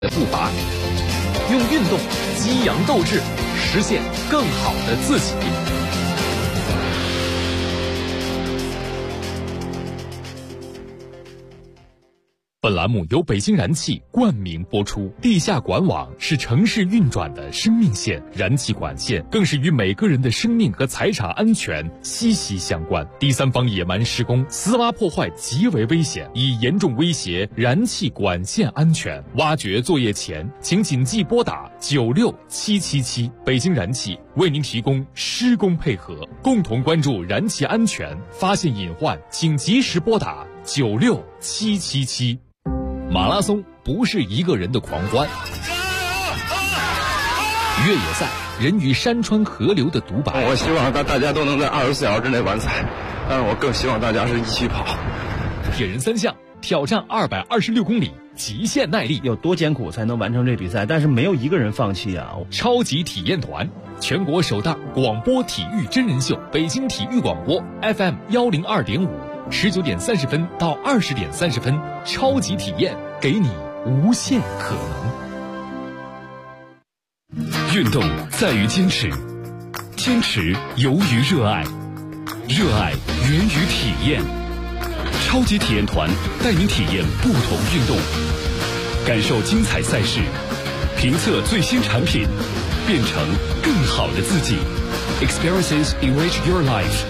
的步伐，用运动激扬斗志，实现更好的自己。本栏目由北京燃气冠名播出。地下管网是城市运转的生命线，燃气管线更是与每个人的生命和财产安全息息相关。第三方野蛮施工、私挖破坏极为危险，已严重威胁燃气管线安全。挖掘作业前，请谨记拨打96777。北京燃气为您提供施工配合，共同关注燃气安全，发现隐患请及时拨打96777。马拉松不是一个人的狂欢，越野赛人与山川河流的独白。 我希望大家都能在24小时之内完赛，但是我更希望大家是一起跑。 铁人三项挑战226公里，极限耐力， 有多艰苦才能完成这比赛？但是没有一个人放弃啊！ 超级体验团，全国首档广播体育真人秀，北京体育广播 FM 102.5，19点30分到20点30分，超级体验，给你无限可能。 运动在于坚持，坚持由于热爱，热爱源于体验。超级体验团带您体验不同运动，感受精彩赛事，评测最新产品，变成更好的自己。Experiences enrich your life。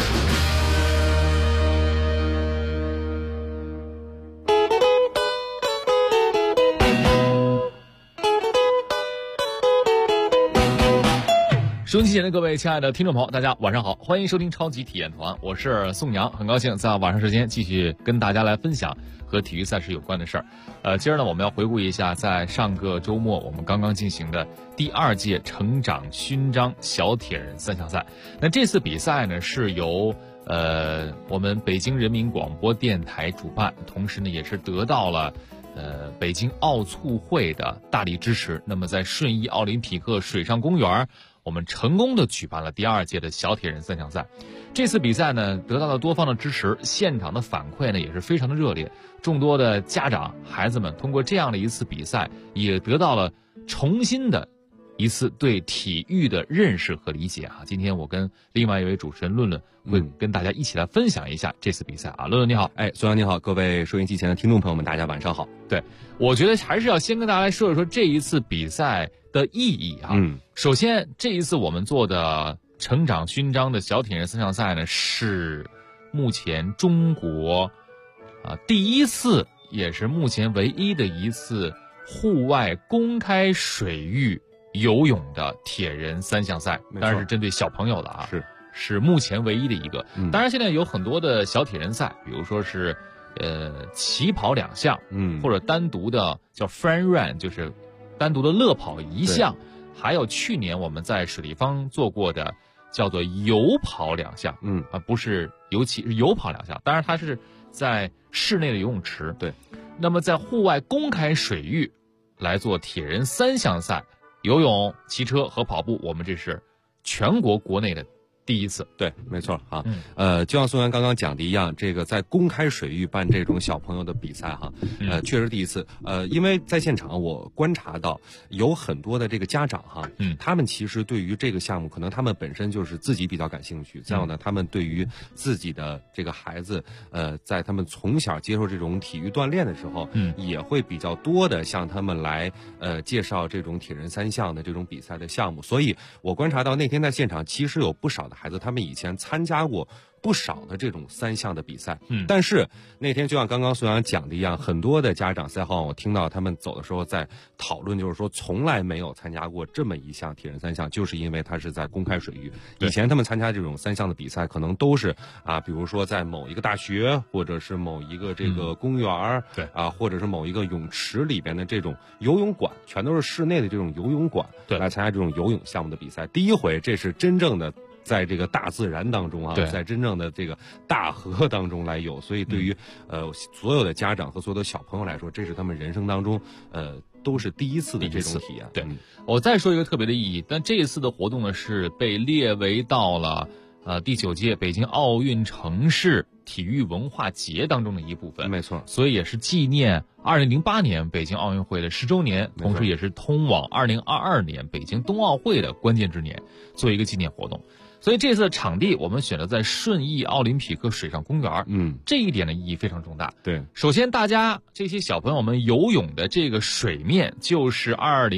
收音机前的各位亲爱的听众朋友，大家晚上好，欢迎收听超级体验团，我是宋阳，很高兴在晚上时间继续跟大家来分享和体育赛事有关的事儿。接着呢，我们要回顾一下在上个周末我们刚刚进行的第2届成长勋章小铁人3项赛。那这次比赛呢是由我们北京人民广播电台主办，同时呢也是得到了北京奥促会的大力支持。那么在顺义奥林匹克水上公园，我们成功的举办了第2届的小铁人3项赛。这次比赛呢得到了多方的支持，现场的反馈呢也是非常的热烈，众多的家长孩子们通过这样的一次比赛也得到了重新的一次对体育的认识和理解啊。今天我跟另外一位主持人论论会跟大家一起来分享一下这次比赛啊。论论你好。 宋阳你好，各位收音机前的听众朋友们，大家晚上好。 对，我觉得还是要先跟大家来说一说这一次比赛的意义啊。首先这一次我们做的成长勋章的小铁人3项赛呢，是目前中国第一次也是目前唯一的一次户外公开水域游泳的铁人3项赛，当然是针对小朋友的啊，是目前唯一的一个。当然现在有很多的小铁人赛，比如说是起跑2项，或者单独的叫 fun run， 就是单独的乐跑1项，还有去年我们在水立方做过的叫做游跑2项，不是游骑，是游跑2项。当然它是在室内的游泳池。对，那么在户外公开水域来做铁人3项赛，游泳、骑车和跑步，我们这是全国国内的第一次。 对，没错啊。就像宋阳刚刚讲的一样，这个在公开水域办这种小朋友的比赛哈，确实第一次。因为在现场我观察到有很多的这个家长哈，他们其实对于这个项目，可能他们本身就是自己比较感兴趣，这样呢，他们对于自己的这个孩子，在他们从小接受这种体育锻炼的时候，也会比较多的向他们来介绍这种铁人3项的这种比赛的项目。所以我观察到那天在现场，其实有不少的孩子，他们以前参加过不少的这种3项的比赛，但是那天就像刚刚宋阳讲的一样，很多的家长赛后我听到他们走的时候在讨论，就是说从来没有参加过这么一项铁人3项，就是因为它是在公开水域。以前他们参加这种3项的比赛，可能都是比如说在某一个大学，或者是某一个这个公园，或者是某一个泳池里边的这种游泳馆，全都是室内的这种游泳馆来参加这种游泳项目的比赛。第一回，这是真正的在这个大自然当中啊，在真正的这个大河当中来游，所以对于所有的家长和所有的小朋友来说，这是他们人生当中都是第一次的这种体验。 对，我再说一个特别的意义，但这一次的活动呢是被列为到了第9届北京奥运城市体育文化节当中的一部分。 没错， 所以也是纪念2008年北京奥运会的10周年，同时也是通往2022年北京冬奥会的关键之年，做一个纪念活动。所以这次的场地我们选择在顺义奥林匹克水上公园，这一点的意义非常重大。 对， 首先大家这些小朋友们游泳的这个水面就是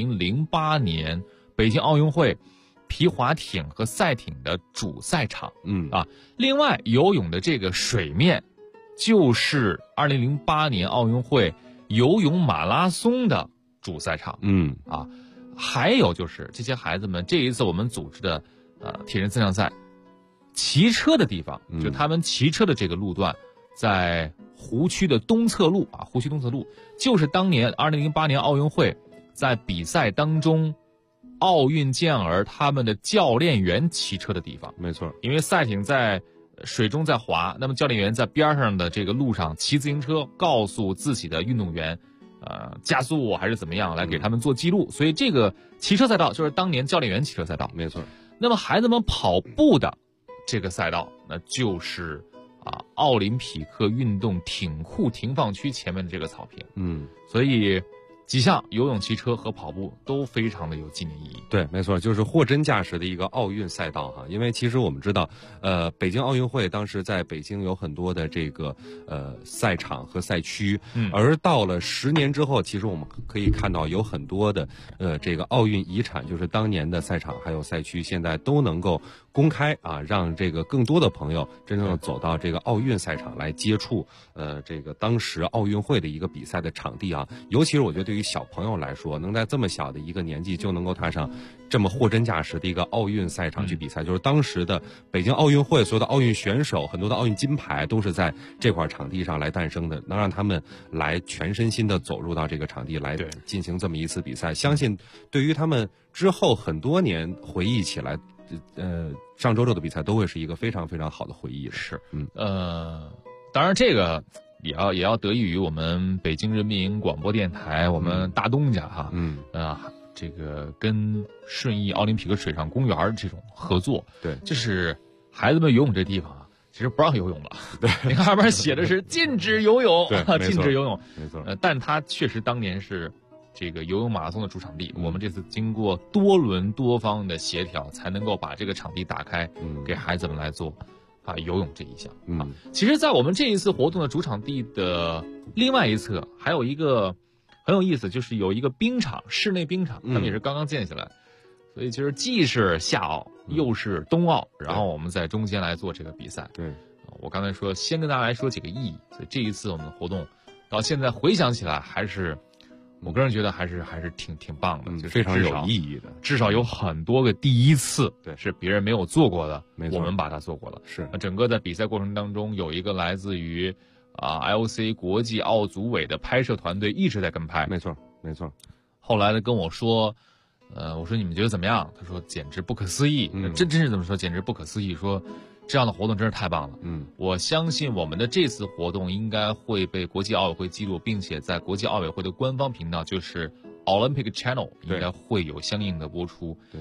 2008年北京奥运会皮划艇和赛艇的主赛场，另外游泳的这个水面就是2008年奥运会游泳马拉松的主赛场，还有就是这些孩子们这一次我们组织的铁人三项赛骑车的地方，就他们骑车的这个路段在湖区的东侧路湖区东侧路就是当年2008年奥运会在比赛当中奥运健儿他们的教练员骑车的地方。 没错， 因为赛艇在水中在滑，那么教练员在边上的这个路上骑自行车，告诉自己的运动员加速还是怎么样，来给他们做记录，所以这个骑车赛道就是当年教练员骑车赛道。 没错， 那么孩子们跑步的这个赛道，那就是奥林匹克运动艇库停放区前面的这个草坪。所以几项游泳、骑车和跑步都非常的有纪念意义。 对，没错，就是货真价实的一个奥运赛道哈。因为其实我们知道，北京奥运会当时在北京有很多的这个赛场和赛区，而到了10年之后，其实我们可以看到有很多的这个奥运遗产，就是当年的赛场还有赛区，现在都能够公开让这个更多的朋友真正的走到这个奥运赛场来接触这个当时奥运会的一个比赛的场地尤其是我觉得对于小朋友来说，能在这么小的一个年纪就能够踏上这么货真价实的一个奥运赛场去比赛，就是当时的北京奥运会所有的奥运选手，很多的奥运金牌都是在这块场地上来诞生的，能让他们来全身心的走入到这个场地来进行这么一次比赛，相信对于他们之后很多年回忆起来上周六的比赛都会是一个非常非常好的回忆的。 是，当然这个也要得益于我们北京人民广播电台，我们大东家这个跟顺义奥林匹克水上公园这种合作， 对， 就是孩子们游泳这地方其实不让游泳了，对，你看上面写的是禁止游泳，禁止游泳， 没错， 但它确实当年是这个游泳马拉松的主场地，我们这次经过多轮多方的协调，才能够把这个场地打开，给孩子们来做游泳这一项。其实在我们这一次活动的主场地的另外一侧还有一个很有意思，就是有一个冰场，室内冰场，他们也是刚刚建起来，所以其实既是夏奥又是冬奥，然后我们在中间来做这个比赛。 对， 我刚才说先跟大家来说几个意义，所以这一次我们的活动到现在回想起来还是我个人觉得还是挺棒的，就是非常有意义的， 至少有很多个第一次，对，是别人没有做过的，我们把它做过了。 是， 整个在比赛过程当中，有一个来自于IOC 国际奥组委的拍摄团队一直在跟拍。 没错，没错。 后来呢跟我说，我说你们觉得怎么样？他说简直不可思议，真是这么说，简直不可思议。说这样的活动真是太棒了。我相信我们的这次活动应该会被国际奥委会记录，并且在国际奥委会的官方频道，就是 Olympic Channel 应该会有相应的播出。 对，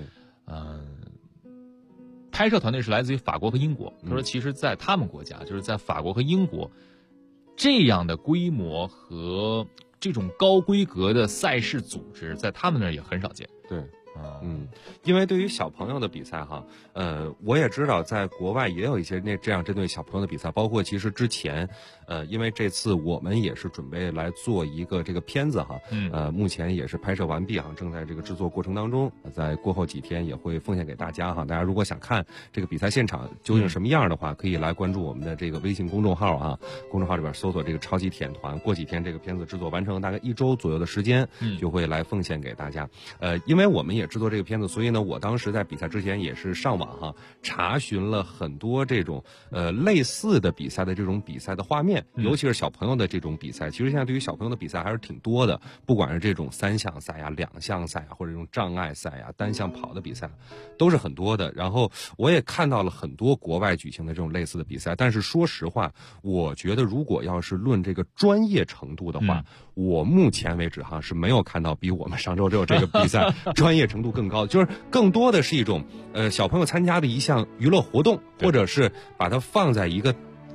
拍摄团队是来自于法国和英国。他说，其实，在他们国家，就是在法国和英国，这样的规模和这种高规格的赛事组织，在他们那儿也很少见。 对。因为对于小朋友的比赛我也知道在国外也有一些这样针对小朋友的比赛，包括其实之前因为这次我们也是准备来做一个这个片子目前也是拍摄完毕正在这个制作过程当中，在过后几天也会奉献给大家大家如果想看这个比赛现场究竟什么样的话，可以来关注我们的这个微信公众号公众号里边搜索这个超级铁团，过几天这个片子制作完成，大概1周左右的时间就会来奉献给大家。因为我们也制作这个片子，所以呢我当时在比赛之前也是上网查询了很多这种类似的比赛的这种比赛的画面，尤其是小朋友的这种比赛。其实现在对于小朋友的比赛还是挺多的，不管是这种3项赛2项赛或者这种障碍赛单项跑的比赛都是很多的。然后我也看到了很多国外举行的这种类似的比赛，但是说实话，我觉得如果要是论这个专业程度的话，我目前为止是没有看到比我们上周六这个比赛专业程度更高，就是更多的是一种小朋友参加的一项娱乐活动，或者是把它放在一个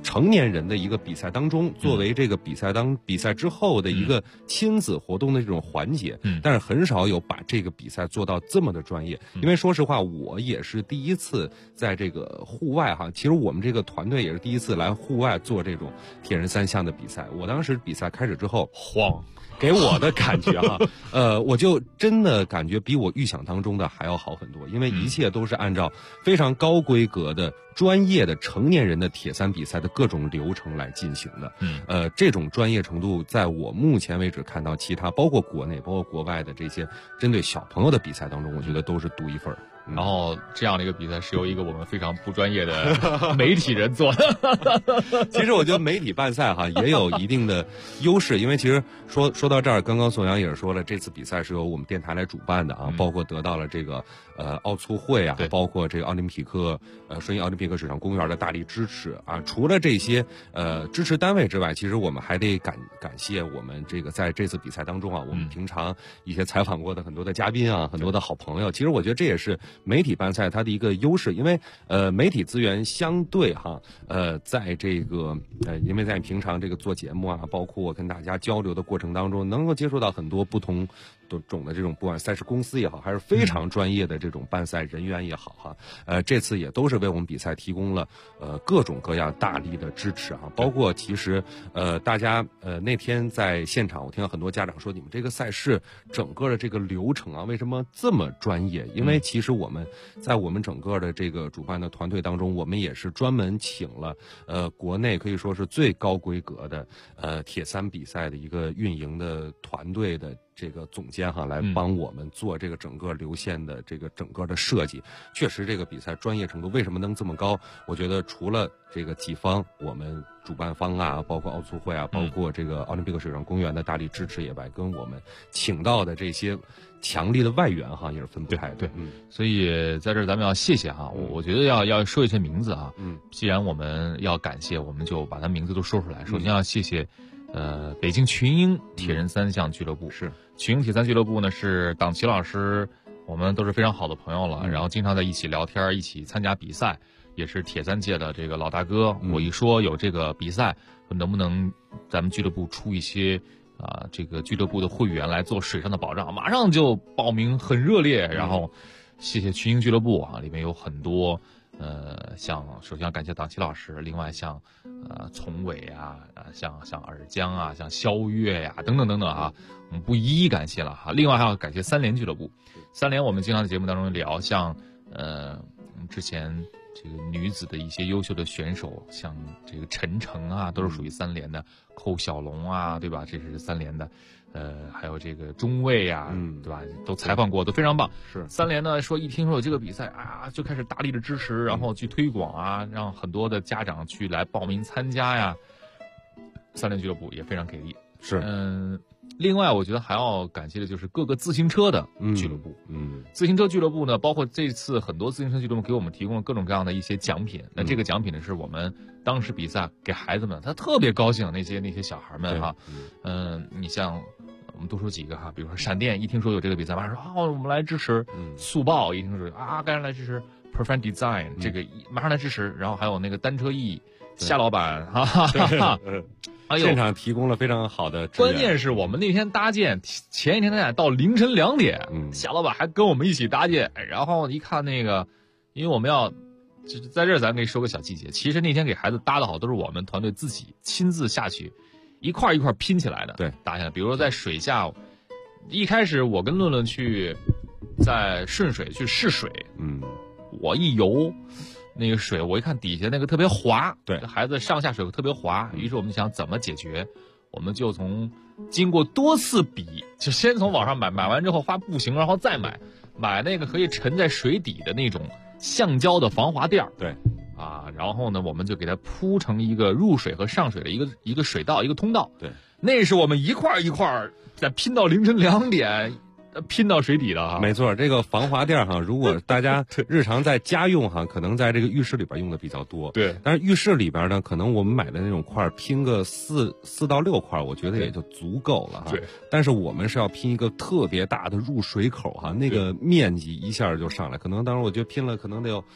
成年人的一个比赛当中，作为这个比赛之后的一个亲子活动的这种环节，但是很少有把这个比赛做到这么的专业。因为说实话，我也是第一次在这个户外哈，其实我们这个团队也是第一次来户外做这种铁人三项的比赛。我当时比赛开始之后，慌。给我的感觉哈，我就真的感觉比我预想当中的还要好很多，因为一切都是按照非常高规格的专业的成年人的铁三比赛的各种流程来进行的。这种专业程度，在我目前为止看到其他包括国内包括国外的这些针对小朋友的比赛当中，我觉得都是独一份。 然后这样的一个比赛是由一个我们非常不专业的媒体人做的。 其实我觉得媒体办赛哈也有一定的优势，因为其实说到这儿，刚刚宋阳也是说了，这次比赛是由我们电台来主办的啊，包括得到了这个奥促会啊，包括这个奥林匹克顺义奥林匹克水上公园的大力支持啊。除了这些支持单位之外，其实我们还得感谢我们这个在这次比赛当中啊，我们平常一些采访过的很多的嘉宾啊，很多的好朋友。其实我觉得这也是媒体办赛它的一个优势，因为媒体资源相对哈在这个因为在平常这个做节目啊，包括跟大家交流的过程当中，能够接触到很多不同种的这种不管赛事公司也好，还是非常专业的这种办赛人员也好哈，这次也都是为我们比赛提供了各种各样大力的支持啊，包括其实大家那天在现场，我听到很多家长说，你们这个赛事整个的这个流程啊，为什么这么专业？因为其实我们在我们整个的这个主办的团队当中，我们也是专门请了国内可以说是最高规格的铁三比赛的一个运营的团队的这个总监哈，来帮我们做这个整个流线的这个整个的设计。确实这个比赛专业程度为什么能这么高？我觉得除了这个几方我们主办方啊，包括奥促会啊，包括这个奥林匹克水上公园的大力支持以外，跟我们请到的这些强力的外援哈，也是分不开的。 对，所以在这儿咱们要谢谢哈，我觉得要说一些名字啊。既然我们要感谢，我们就把他名字都说出来。首先要谢谢北京群英铁人三项俱乐部。是群英铁三俱乐部呢，是党旗老师，我们都是非常好的朋友了，然后经常在一起聊天，一起参加比赛，也是铁三界的这个老大哥。我一说有这个比赛，能不能咱们俱乐部出一些这个俱乐部的会员来做水上的保障，马上就报名很热烈。然后谢谢群英俱乐部啊，里面有很多像首先要感谢党旗老师，另外像从伟啊，像尔江啊，像肖月呀，等等等等啊，我们不一一感谢了哈。另外还要感谢三联俱乐部，三联我们经常在节目当中聊，像之前这个女子的一些优秀的选手，像这个陈诚啊，都是属于三联的，寇小龙啊，对吧？这是三联的。还有这个中卫啊，对吧？都采访过，都非常棒。是三联呢说一听说有这个比赛啊，就开始大力的支持，然后去推广啊，让很多的家长去来报名参加呀。三联俱乐部也非常给力。是另外我觉得还要感谢的就是各个自行车的俱乐部。自行车俱乐部呢，包括这次很多自行车俱乐部给我们提供了各种各样的一些奖品。那这个奖品呢，是我们当时比赛给孩子们，他特别高兴，那些小孩们哈。你像我们多说几个哈，比如说闪电，一听说有这个比赛，马上说我们来支持。速报一听说该来支持 Perfect Design， 这个马上来支持。然后还有那个单车翼夏老板现场提供了非常好的支援。 关键是我们那天搭建，前一天到凌晨2点，夏老板还跟我们一起搭建。然后一看那个，因为我们要就是在这儿咱可以说个小细节，其实那天给孩子搭的好都是我们团队自己亲自下去一块一块拼起来的。对，搭下来。比如说在水下，一开始我跟论论去在顺水去试水，我一游那个水，我一看底下那个特别滑，对，孩子上下水特别滑，于是我们想怎么解决，我们就经过多次比，就先从网上买完之后发步行，然后再买那个可以沉在水底的那种橡胶的防滑垫，对，然后呢，我们就给它铺成一个入水和上水的一个水道，一个通道，对，那是我们一块一块再拼到凌晨2点。拼到水底的哈， 没错，这个防滑垫哈，如果大家日常在家用哈，可能在这个浴室里边用的比较多，对。但是浴室里边呢，可能我们买的那种块拼个4到6块，我觉得也就足够了哈。对。但是我们是要拼一个特别大的入水口哈，那个面积一下就上来，可能当时我觉得拼了可能得有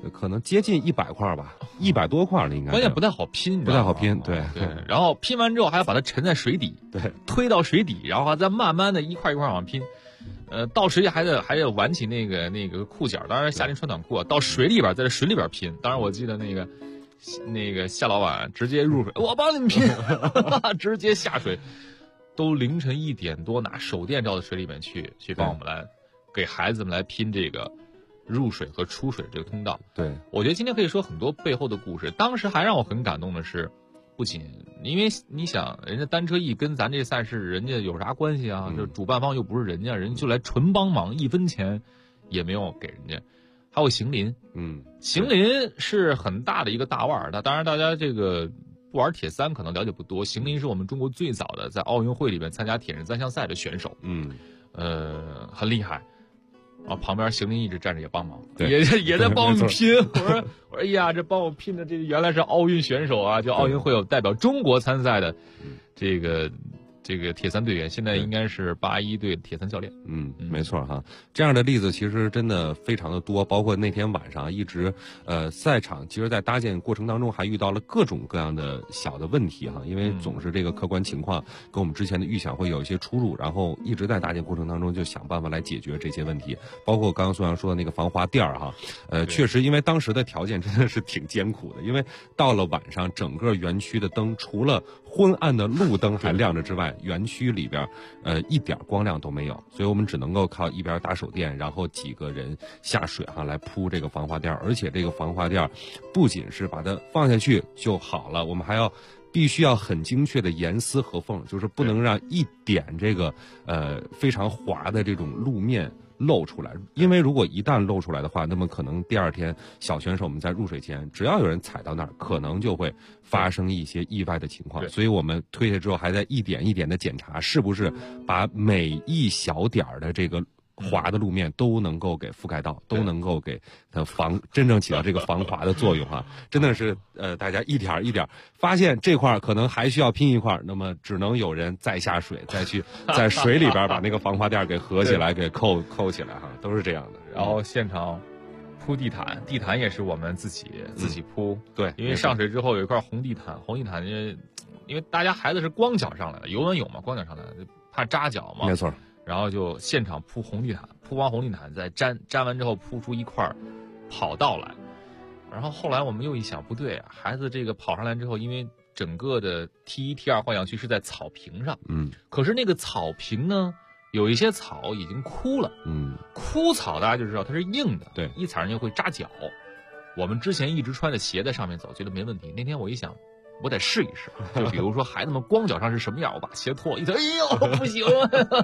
可能接近100块吧，100多块了应该。 关键不太好拼， 不太好拼，对对。然后拼完之后还要把它沉在水底， 对， 推到水底，然后再慢慢的一块一块往拼。到水里还得挽起那个裤脚，当然夏天穿短裤啊。到水里边，在这水里边拼。当然我记得那个夏老板直接入水，我帮你们拼，直接下水，都凌晨1点多拿手电照到水里面去帮我们来给孩子们来拼这个入水和出水这个通道。 对， 我觉得今天可以说很多背后的故事。当时还让我很感动的是，不仅因为你想，人家单车艺跟咱这赛事人家有啥关系啊？这主办方又不是人家就来纯帮忙，1分钱也没有给人家。还有邢林，邢林是很大的一个大腕儿。当然大家这个不玩铁三可能了解不多，邢林是我们中国最早的在奥运会里面参加铁人3项赛的选手，很厉害。然后旁边邢林一直站着也帮忙，也在帮我们拼。我说哎呀，这帮我拼的这原来是奥运选手啊，就奥运会有代表中国参赛的这个铁三队员，现在应该是81队铁三教练。 没错哈，这样的例子其实真的非常的多，包括那天晚上一直赛场其实在搭建过程当中还遇到了各种各样的小的问题哈，因为总是这个客观情况跟我们之前的预想会有一些出入，然后一直在搭建过程当中就想办法来解决这些问题，包括刚刚苏阳说的那个防滑垫哈，确实因为当时的条件真的是挺艰苦的，因为到了晚上整个园区的灯除了昏暗的路灯还亮着之外，园区里边一点光亮都没有，所以我们只能够靠一边打手电，然后几个人下水哈来铺这个防滑垫，而且这个防滑垫不仅是把它放下去就好了，我们还必须要很精确的严丝合缝，就是不能让一点这个非常滑的这种路面露出来，因为如果一旦露出来的话，那么可能第二天小选手们在入水前，只要有人踩到那儿，可能就会发生一些意外的情况。所以我们推下之后，还在一点一点的检查，是不是把每一小点儿的这个滑的路面都能够给覆盖到，都能够给它真正起到这个防滑的作用啊！真的是大家一点一点发现这块可能还需要拼一块，那么只能有人再下水，再去在水里边把那个防滑垫给合起来，给扣起来哈，都是这样的。 然后现场铺地毯，地毯也是我们自己铺， 对， 因为上水之后有一块红地毯因为大家孩子是光脚上来的，游完泳嘛，光脚上来的，怕扎脚嘛， 没错。 然后就现场铺红地毯，铺完红地毯再粘完之后铺出一块跑道来。然后后来我们又一想，不对，孩子这个跑上来之后，因为整个的 T1 T2 换氧区是在草坪上，可是那个草坪呢，有一些草已经枯了，枯草大家就知道它是硬的， 对，一踩上去会扎脚。我们之前一直穿着鞋在上面走，觉得没问题。那天我一想，我得试一试，就比如说孩子们光脚上是什么样，我把鞋脱了一踩，哎呦不行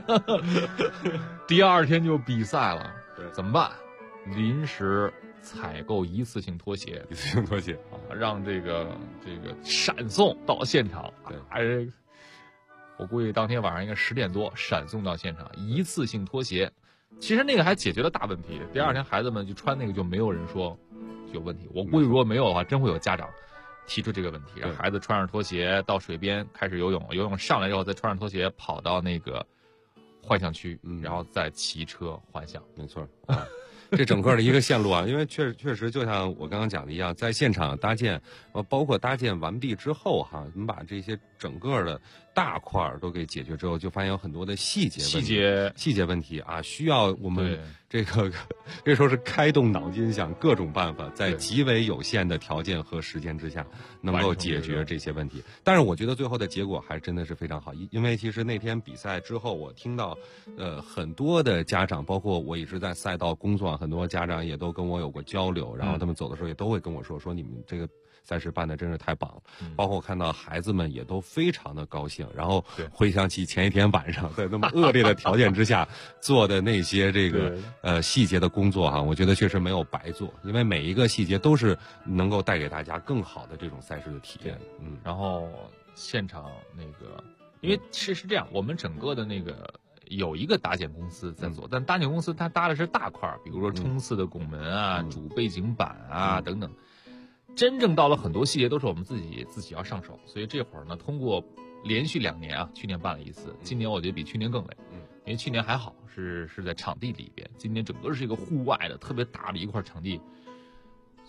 第二天就比赛了，怎么办？临时采购一次性拖鞋让这个闪送到现场。我估计当天晚上应该10点多闪送到现场，一次性拖鞋。其实那个还解决了大问题，第二天孩子们就穿那个就没有人说有问题。我估计如果没有的话，真会有家长提出这个问题，让孩子穿上拖鞋到水边开始游泳，游泳上来之后再穿上拖鞋跑到那个换项区，然后再骑车换项。 没错这整个的一个线路啊，因为确实就像我刚刚讲的一样，在现场搭建，包括搭建完毕之后哈，我们把这些整个的大块都给解决之后，就发现有很多的细节问题啊，需要我们这时候是开动脑筋想各种办法，在极为有限的条件和时间之下，能够解决这些问题。但是我觉得最后的结果还真的是非常好，因为其实那天比赛之后，我听到很多的家长，包括我一直在赛道工作，很多家长也都跟我有过交流，然后他们走的时候也都会跟我说你们这个赛事办的真是太棒了，包括我看到孩子们也都非常的高兴，然后回想起前一天晚上在那么恶劣的条件之下做的那些这个细节的工作哈，我觉得确实没有白做，因为每一个细节都是能够带给大家更好的这种赛事的体验。 然后现场那个，因为是这样，我们整个的那个有一个搭建公司在做，但搭建公司它搭的是大块，比如说冲刺的拱门啊、主背景板啊等等。真正到了很多细节都是我们自己要上手，所以这会儿呢，通过连续2年啊，去年办了一次，今年我觉得比去年更累，因为去年还好是在场地里边，今年整个是一个户外的特别大的一块场地，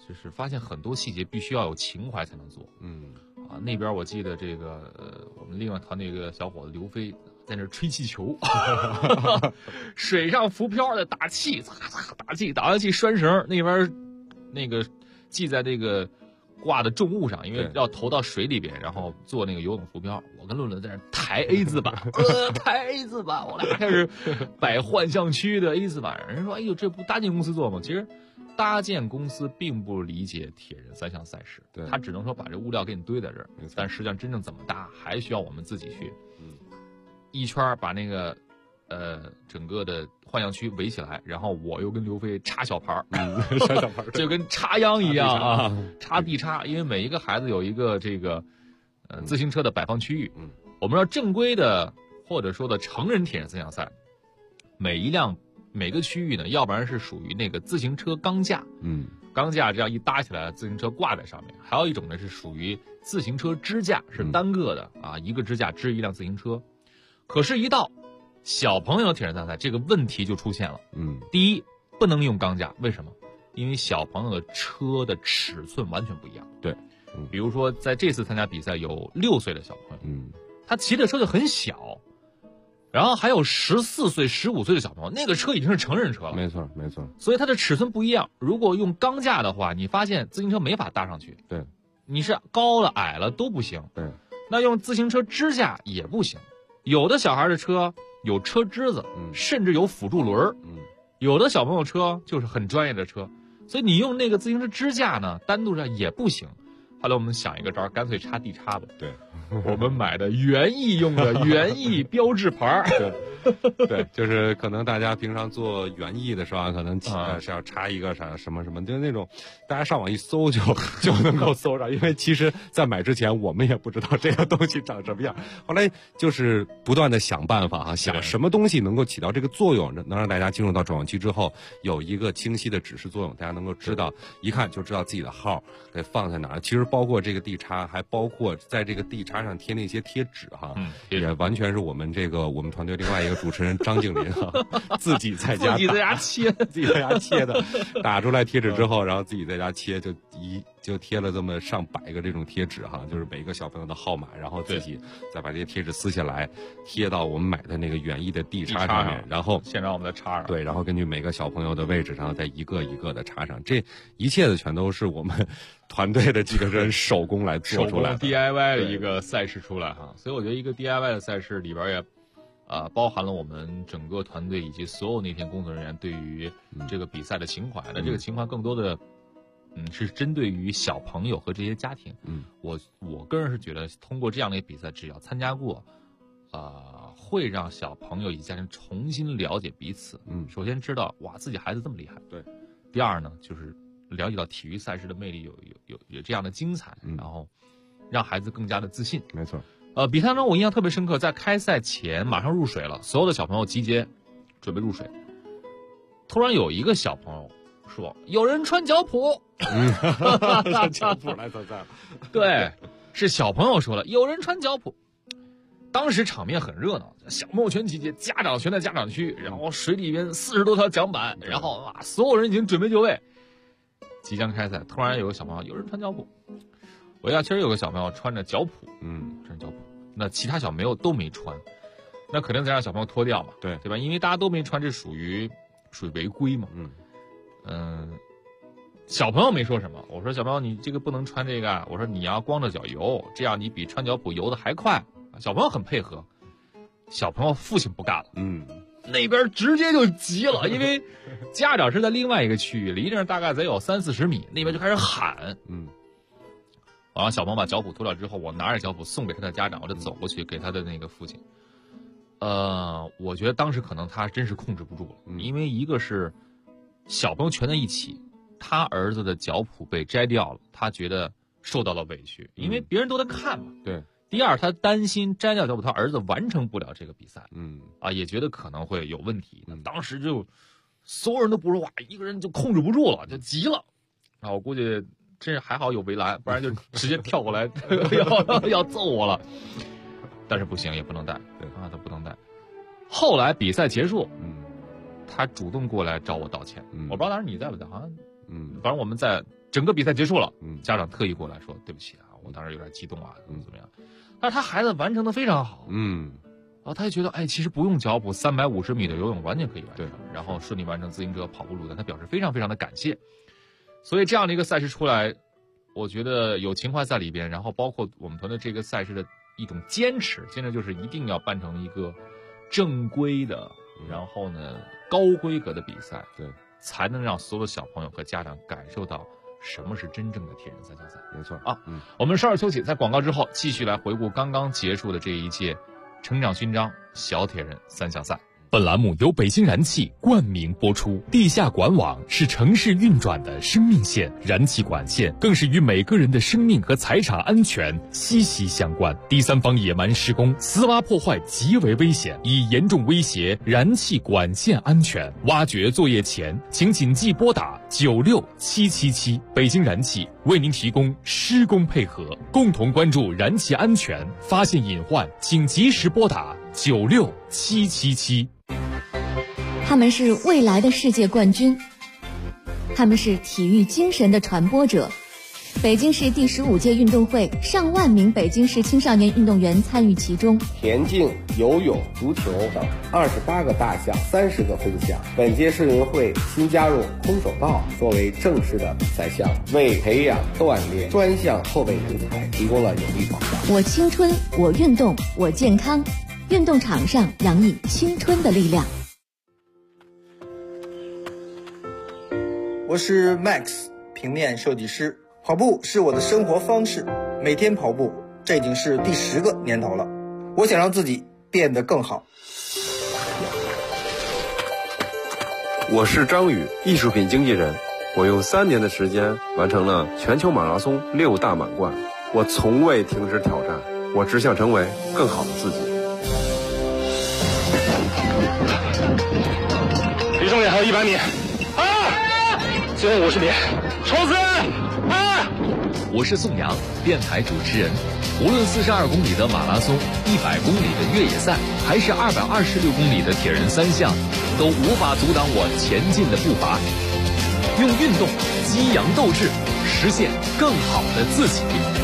就是发现很多细节必须要有情怀才能做。那边我记得这个我们另外团队一个小伙子刘飞在那吹气球，水上浮漂的打气，打气，打完气拴绳，那边那个系在这个挂的重物上，因为要投到水里边，然后做那个游泳浮漂。我跟论在那抬 A 字板，抬 A 字板，我俩开始摆幻象区的 A 字板。人说：“哎呦，这不搭建公司做吗？”其实搭建公司并不理解铁人3项赛事，他只能说把这物料给你堆在这儿，但实际上真正怎么搭，还需要我们自己去。一圈把那个整个的幻象区围起来，然后我又跟刘飞插小牌插小牌就跟插秧一样啊，插地插，因为每一个孩子有一个这个自行车的摆放区域。我们要正规的或者说的成人铁人3项赛，每个区域呢，要不然是属于那个自行车钢架，钢架这样一搭起来，自行车挂在上面；还有一种呢是属于自行车支架，是单个的啊，一个支架支一辆自行车。可是，一到小朋友铁人3项赛，这个问题就出现了。第一，不能用钢架，为什么？因为小朋友的车的尺寸完全不一样。 对， 比如说在这次参加比赛有6岁的小朋友，他骑的车就很小，然后还有14岁、15岁的小朋友，那个车已经是成人车了。 没错，没错。 所以它的尺寸不一样。如果用钢架的话，你发现自行车没法搭上去。 对， 你是高了、矮了都不行。 对， 那用自行车支架也不行。有的小孩的车有车支子，甚至有辅助轮，有的小朋友车就是很专业的车，所以你用那个自行车支架呢，单独上也不行。后来我们想一个招，干脆插地插吧。 对， 我们买的园艺用的园艺标志牌。 对，就是可能大家平常做园艺的时候，可能是要插一个什么，就是那种大家上网一搜就能够搜上。因为其实在买之前我们也不知道这个东西长什么样，后来就是不断的想办法想什么东西能够起到这个作用，能让大家进入到转换区之后有一个清晰的指示作用，大家能够知道，一看就知道自己的号给放在哪儿。其实包括这个地插，还包括在这个地插上贴那些贴纸也完全是我们团队另外一个主持人张静林自己在家切的，打出来贴纸之后，然后自己在家切，就贴了这么上百个这种贴纸就是每个小朋友的号码，然后自己再把这些贴纸撕下来贴到我们买的那个园艺的地插上面，然后现场我们再插上。 对，然后根据每个小朋友的位置，然后再一个一个的插上。这一切的全都是我们团队的几个人手工来做出来的， 手工 DIY 的一个赛事出来所以我觉得一个 DIY 的赛事里边也包含了我们整个团队以及所有那天工作人员对于这个比赛的情怀。那这个情怀更多的是针对于小朋友和这些家庭。我个人是觉得通过这样的比赛，只要参加过会让小朋友以及家庭重新了解彼此。首先知道哇自己孩子这么厉害。 对。 第二呢，就是了解到体育赛事的魅力有这样的精彩，然后让孩子更加的自信。 没错。 比赛中我印象特别深刻，在开赛前马上入水了，所有的小朋友集结准备入水，突然有一个小朋友说有人穿脚蹼。 脚蹼来参赛了。 对，是小朋友说了有人穿脚蹼。当时场面很热闹，小朋友全集结，家长全在家长区，然后水里边40多条桨板，然后所有人已经准备就位，即将开赛。突然有个小朋友有人穿脚蹼，我其实有个小朋友穿着脚蹼，穿着脚蹼，那其他小朋友都没穿，那肯定得让小朋友脱掉嘛，对吧？因为大家都没穿，这属于违规嘛。小朋友没说什么，我说小朋友你这个不能穿这个，我说你要光着脚游，这样你比穿脚蹼游的还快。小朋友很配合，小朋友父亲不干了，那边直接就急了，因为家长是在另外一个区域，离这大概得有30-40米，那边就开始喊，然后小朋友把脚蹼脱掉之后，我拿着脚蹼送给他的家长，我就走过去给他的那个父亲。我觉得当时可能他真是控制不住了，因为一个是小朋友全在一起，他儿子的脚蹼被摘掉了，他觉得受到了委屈，因为别人都在看嘛。 对。 第二，他担心摘掉脚蹼，他儿子完成不了这个比赛。也觉得可能会有问题。当时就所有人都不说话，一个人就控制不住了，就急了。我估计真是还好有围栏，不然就直接跳过来要揍我了。但是不行，也不能带，他不能带。后来比赛结束，他主动过来找我道歉。我不知道当时你在不在，好像反正我们在整个比赛结束了，家长特意过来说对不起啊，我当时有点激动啊，怎么样？但是他孩子完成的非常好，他就觉得其实不用脚蹼，350米的游泳完全可以完成，然后顺利完成自行车、跑步、路段，他表示非常非常的感谢。所以这样的一个赛事出来，我觉得有情怀在里边，然后包括我们团队这个赛事的一种坚持就是一定要办成一个正规的，然后呢高规格的比赛，对，才能让所有小朋友和家长感受到什么是真正的铁人三项赛。 没错啊，我们稍事休息，在广告之后继续来回顾刚刚结束的这一届成长勋章小铁人三项赛。 本栏目由北京燃气冠名播出。地下管网是城市运转的生命线，燃气管线更是与每个人的生命和财产安全息息相关。第三方野蛮施工、私挖破坏极为危险，已严重威胁燃气管线安全。挖掘作业前，请谨记拨打96777。北京燃气为您提供施工配合，共同关注燃气安全，发现隐患请及时拨打96777。 他们是未来的世界冠军，他们是体育精神的传播者。北京市第15届运动会，上万名北京市青少年运动员参与其中。 田径、游泳、足球等28个大项，30个分项。本届世运会新加入空手道作为正式的比赛项，为培养锻炼专项后备人才提供了有力保障。 我青春，我运动，我健康。运动场上洋溢青春的力量。 我是 Max， 平面设计师。跑步是我的生活方式，每天跑步，这已经是第10个年头了。我想让自己变得更好。 我是张宇，艺术品经纪人。我用3年的时间完成了全球马拉松6大满贯。我从未停止挑战，我只想成为更好的自己。 离终点还有100米，最后50米，冲刺！ 我是宋阳，电台主持人。无论42公里的马拉松、100公里的越野赛，还是226公里的铁人三项，都无法阻挡我前进的步伐。用运动激扬斗志，实现更好的自己。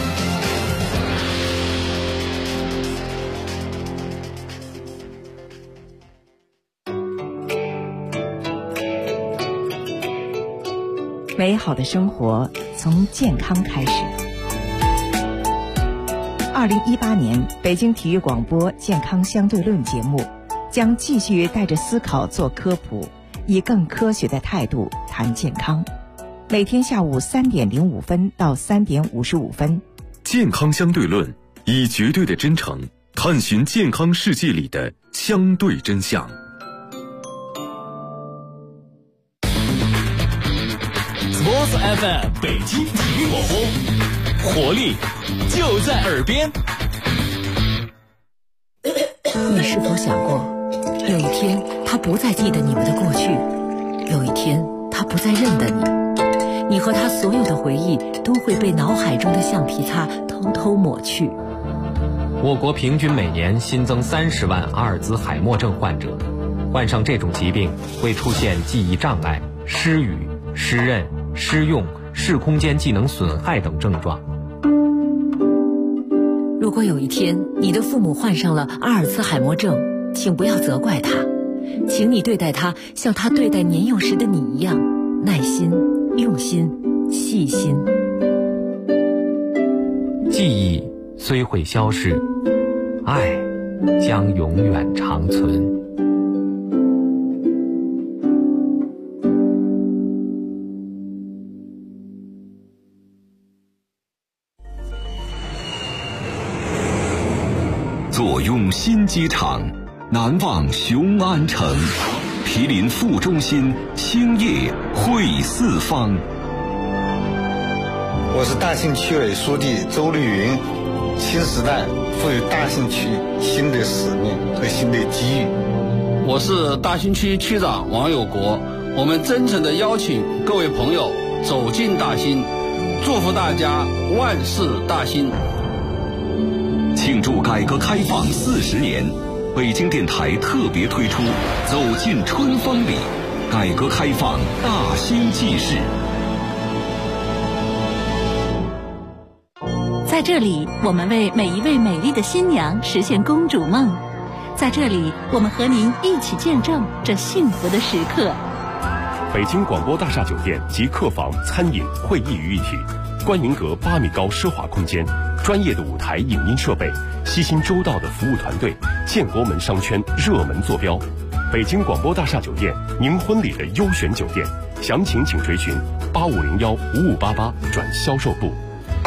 美好的生活从健康开始。2018年北京体育广播健康相对论节目将继续带着思考做科普，以更科学的态度谈健康。每天下午3点05分到3点55分。 健康相对论，以绝对的真诚探寻健康世界里的相对真相。 Sports FM 北京体育广播，活力就在耳边。 你是否想过，有一天他不再记得你们的过去，有一天他不再认得你，你和他所有的回忆都会被脑海中的橡皮擦偷偷抹去。 我国平均每年新增30万阿尔兹海默症患者，患上这种疾病会出现记忆障碍、失语、失认、失用、视空间技能损害等症状。 如果有一天你的父母患上了阿尔兹海默症，请不要责怪他，请你对待他像他对待年幼时的你一样，耐心、用心、细心。 记忆虽会消失，爱将永远长存。 坐拥新机场，难忘雄安城，毗邻副中心，兴业汇四方。 我是大兴区委书记周绿云。新时代赋予大兴区新的使命和新的机遇。 我是大兴区区长王有国。我们真诚地邀请各位朋友走进大兴，祝福大家万事大兴。 庆祝改革开放40年，北京电台特别推出《走进春风里》，改革开放大兴纪事。 这里，我们为每一位美丽的新娘实现公主梦。在这里，我们和您一起见证这幸福的时刻。 北京广播大厦酒店集客房、餐饮、会议于一体，观云阁8米高奢华空间，专业的舞台影音设备，悉心周到的服务团队，建国门商圈热门坐标。北京广播大厦酒店，您婚礼的优选酒店，详情请垂询8501-5588转销售部。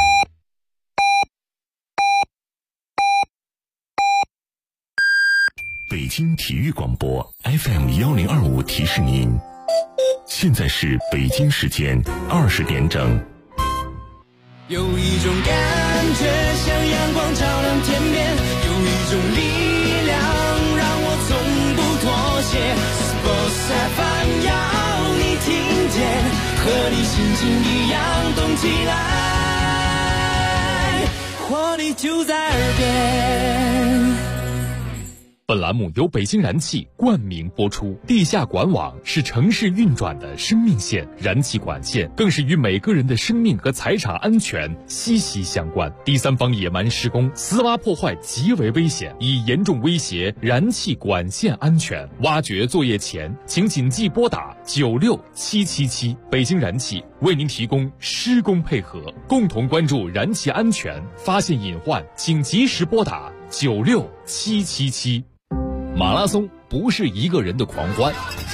北京体育广播 FM1025提示您，现在是北京时间20点整。 有一种感觉像阳光照亮天边，有一种力量让我从不妥协。Sports FM 要你听见，和你心情一样动起来，活力就在耳边。 本栏目由北京燃气冠名播出。地下管网是城市运转的生命线，燃气管线更是与每个人的生命和财产安全息息相关。第三方野蛮施工、私挖破坏极为危险，已严重威胁燃气管线安全。挖掘作业前，请谨记拨打96777。北京燃气为您提供施工配合，共同关注燃气安全，发现隐患请及时拨打96777。马拉松不是一个人的狂欢，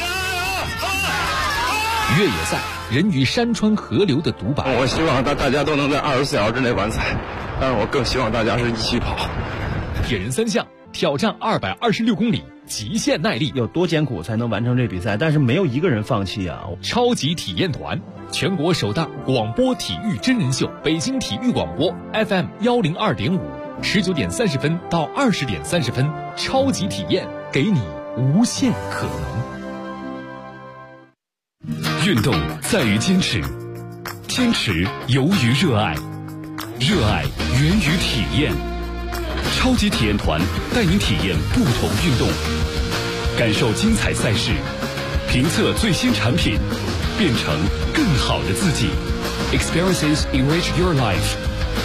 越野赛人与山川河流的独白。 我希望大家都能在24小时之内完赛，但是我更希望大家是一起跑。 铁人3项挑战226公里，极限耐力， 有多艰苦才能完成这比赛？但是没有一个人放弃啊！ 超级体验团，全国首档广播体育真人秀，北京体育广播 FM102.5，19点30分到20点30分，超级体验，给你无限可能。运动在于坚持，坚持由于热爱，热爱源于体验。超级体验团带您体验不同运动，感受精彩赛事，评测最新产品，变成更好的自己。Experiences enrich your life。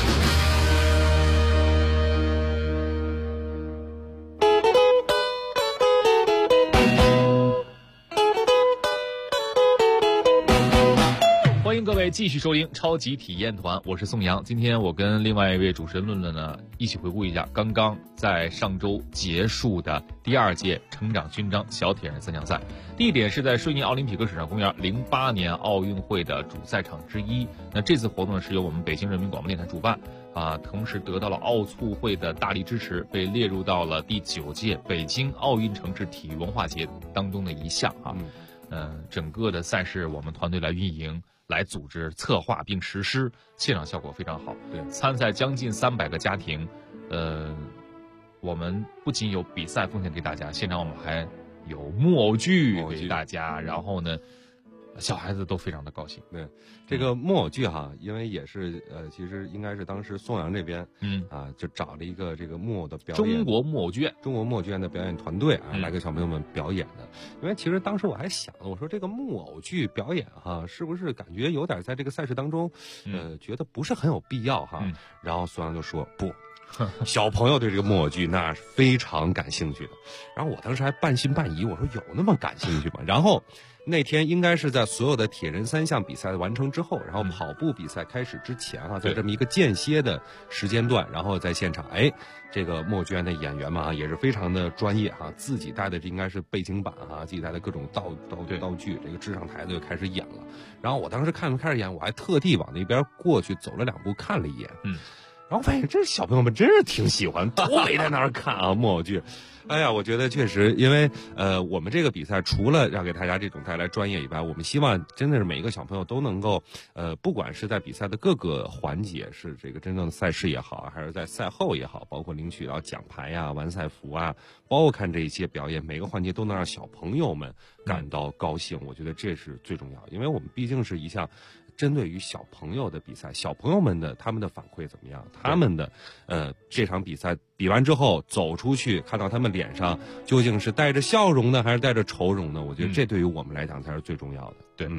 欢迎各位继续收听超级体验团，我是宋阳。今天我跟另外一位主持人论论呢，一起回顾一下刚刚在上周结束的第2届成长勋章小铁人3项赛。地点是在顺义奥林匹克水上公园08年奥运会的主赛场之一。那这次活动是由我们北京人民广播电台主办同时得到了奥促会的大力支持，被列入到了第9届北京奥运城市体育文化节当中的一项整个的赛事我们团队来运营，来组织策划并实施，现场效果非常好。 对， 参赛将近300个家庭，我们不仅有比赛奉献给大家，现场我们还有木偶剧给大家，然后呢，小孩子都非常的高兴。 对，这个木偶剧因为也是其实应该是当时宋阳这边就找了一个这个木偶的表演， 中国木偶剧院的表演团队来给小朋友们表演的。因为其实当时我还想了，我说这个木偶剧表演是不是感觉有点在这个赛事当中觉得不是很有必要然后宋阳就说不。小朋友对这个木偶剧那是非常感兴趣的，然后我当时还半信半疑，我说有那么感兴趣吗？然后那天应该是在所有的铁人3项比赛完成之后，然后跑步比赛开始之前在这么一个间歇的时间段，然后在现场这个木偶剧院的演员们也是非常的专业自己带的应该是背景板自己带的各种道具，这个支上台子就开始演了。然后我当时开始演，我还特地往那边过去走了2步看了一眼，然后发现这小朋友们真是挺喜欢，都围在那儿看木偶剧。哎呀，我觉得确实，因为我们这个比赛除了要给大家这种带来专业以外，我们希望真的是每一个小朋友都能够不管是在比赛的各个环节，是这个真正的赛事也好，还是在赛后也好，包括领取到奖牌完赛服包括看这一些表演，每个环节都能让小朋友们感到高兴。我觉得这是最重要，因为我们毕竟是一项针对于小朋友的比赛，小朋友们的他们的反馈怎么样？他们的这场比赛比完之后走出去，看到他们脸上究竟是带着笑容呢，还是带着愁容呢？我觉得这对于我们来讲才是最重要的。 对，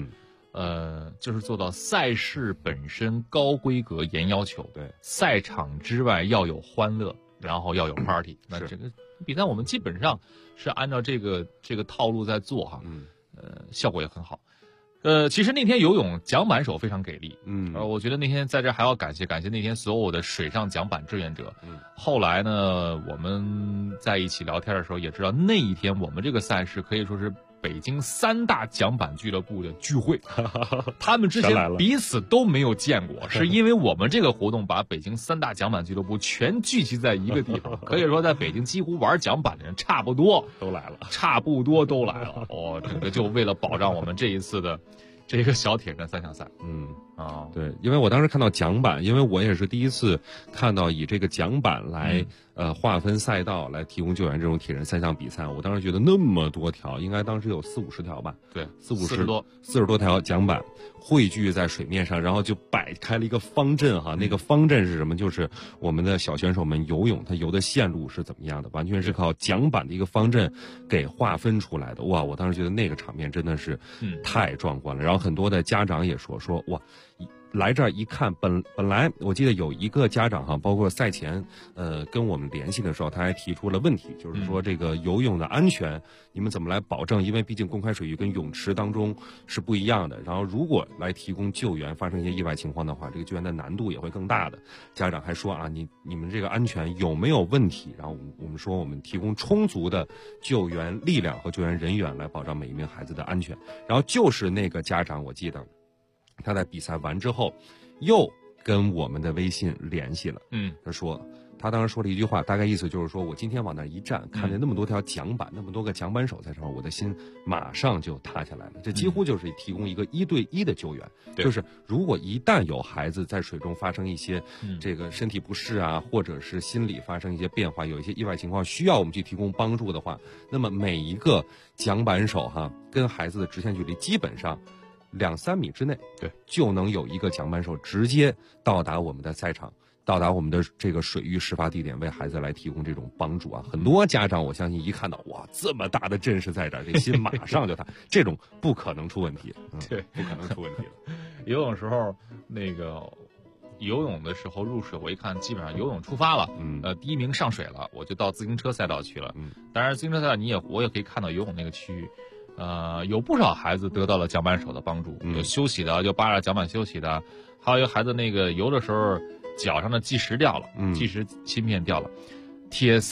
就是做到赛事本身高规格严要求， 对， 赛场之外要有欢乐，然后要有 party。那这个比赛我们基本上是按照这个套路在做哈，效果也很好。其实那天游泳桨板手非常给力，我觉得那天在这还要感谢那天所有的水上桨板志愿者。后来呢，我们在一起聊天的时候也知道，那一天我们这个赛事可以说是北京3大桨板俱乐部的聚会，他们之前彼此都没有见过，是因为我们这个活动把北京3大桨板俱乐部全聚集在一个地方，可以说在北京几乎玩桨板的人差不多都来了。整个就为了保障我们这一次的这个小铁人3项赛。 对，因为我当时看到桨板，因为我也是第一次看到以这个桨板来划分赛道来提供救援这种铁人3项比赛，我当时觉得那么多条，应该当时有40-50条吧， 对 ，40多条桨板汇聚在水面上，然后就摆开了一个方阵哈。那个方阵是什么？就是我们的小选手们游泳，他游的线路是怎么样的，完全是靠桨板的一个方阵给划分出来的。哇，我当时觉得那个场面真的是太壮观了。然后很多的家长也说哇，来这儿一看，本来我记得有一个家长哈，包括赛前跟我们联系的时候，他还提出了问题，就是说这个游泳的安全你们怎么来保证？因为毕竟公开水域跟泳池当中是不一样的，然后如果来提供救援，发生一些意外情况的话，这个救援的难度也会更大的。家长还说啊，你们这个安全有没有问题？然后我们说我们提供充足的救援力量和救援人员来保障每一名孩子的安全。然后就是那个家长，我记得他在比赛完之后又跟我们的微信联系了，他当时说了一句话，大概意思就是说，我今天往那一站，看见那么多条桨板，那么多个桨板手在这儿，我的心马上就塌下来了。这几乎就是提供一个1对1的救援，就是如果一旦有孩子在水中发生一些这个身体不适啊，或者是心理发生一些变化，有一些意外情况需要我们去提供帮助的话，那么每一个桨板手哈，跟孩子的直线距离基本上2-3米之内， 对， 就能有一个桨板手直接到达我们的赛场，到达我们的这个水域事发地点，为孩子来提供这种帮助啊！很多家长我相信一看到哇，这么大的阵势在这儿，这心马上就塌，这种不可能出问题， 对， 不可能出问题了。 游泳时候游泳的时候入水，我一看基本上游泳出发了，第一名上水了，我就到自行车赛道去了。当然自行车赛道我也可以看到游泳那个区域。有不少孩子得到了桨板手的帮助，有休息的，就扒着桨板休息的，还有一个孩子那个游的时候脚上的计时掉了，计时芯片掉了。铁人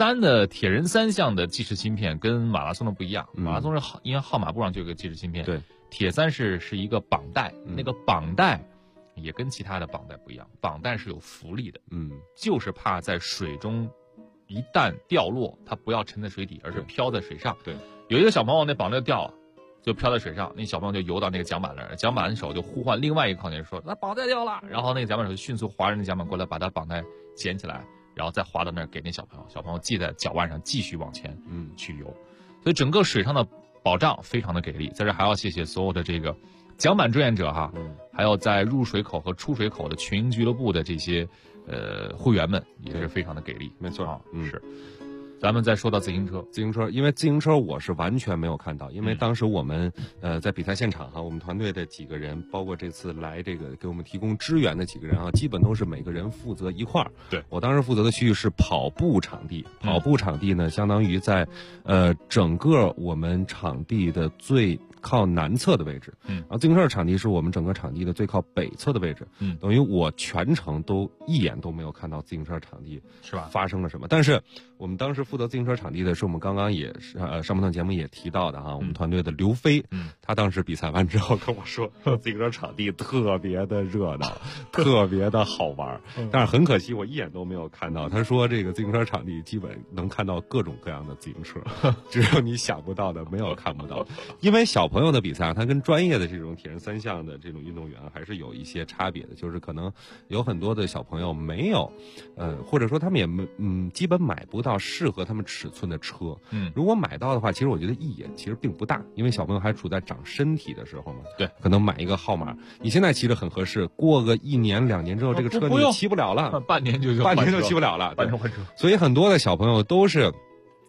3项的计时芯片跟马拉松的不一样，马拉松是因为号码布上就有个计时芯片， 对， 铁3是一个绑带，那个绑带也跟其他的绑带不一样，绑带是有浮力的，就是怕在水中一旦掉落，它不要沉在水底，而是飘在水上。 对， 有一个小朋友那绑带掉了，就飘在水上，那小朋友就游到那个桨板那儿，桨板手就呼唤另外一个考验说：“那绑带掉了。”然后那个桨板手就迅速划着那桨板过来，把他绑带捡起来，然后再划到那儿给那小朋友，小朋友系在脚腕上继续往前去游。所以整个水上的保障非常的给力。在这还要谢谢所有的这个桨板志愿者哈，还有在入水口和出水口的群英俱乐部的这些会员们也是非常的给力。 没错啊，是。咱们再说到自行车， 因为自行车我是完全没有看到，因为当时我们在比赛现场哈，我们团队的几个人，包括这次来这个给我们提供支援的几个人啊，基本都是每个人负责一块儿。 对， 我当时负责的区域是跑步场地，跑步场地呢，相当于在整个我们场地的最靠南侧的位置，然后自行车场地是我们整个场地的最靠北侧的位置，等于我全程都一眼都没有看到自行车场地是吧发生了什么。但是我们当时负责自行车场地的是我们刚刚也是上半段节目也提到的哈，我们团队的刘飞，他当时比赛完之后跟我说，自行车场地特别的热闹，特别的好玩，但是很可惜我一眼都没有看到。他说这个自行车场地基本能看到各种各样的自行车，只有你想不到的没有看不到。因为小朋友的比赛，他跟专业的这种铁人3项的这种运动员还是有一些差别的，就是可能有很多的小朋友没有，或者说他们也基本买不到适合他们尺寸的车。如果买到的话，其实我觉得意义其实并不大，因为小朋友还处在长身体的时候嘛。 对， 可能买一个号码，你现在骑着很合适，过个1年2年之后，这个车你骑不了了， 半年就骑不了了， 半年换车。 所以很多的小朋友都是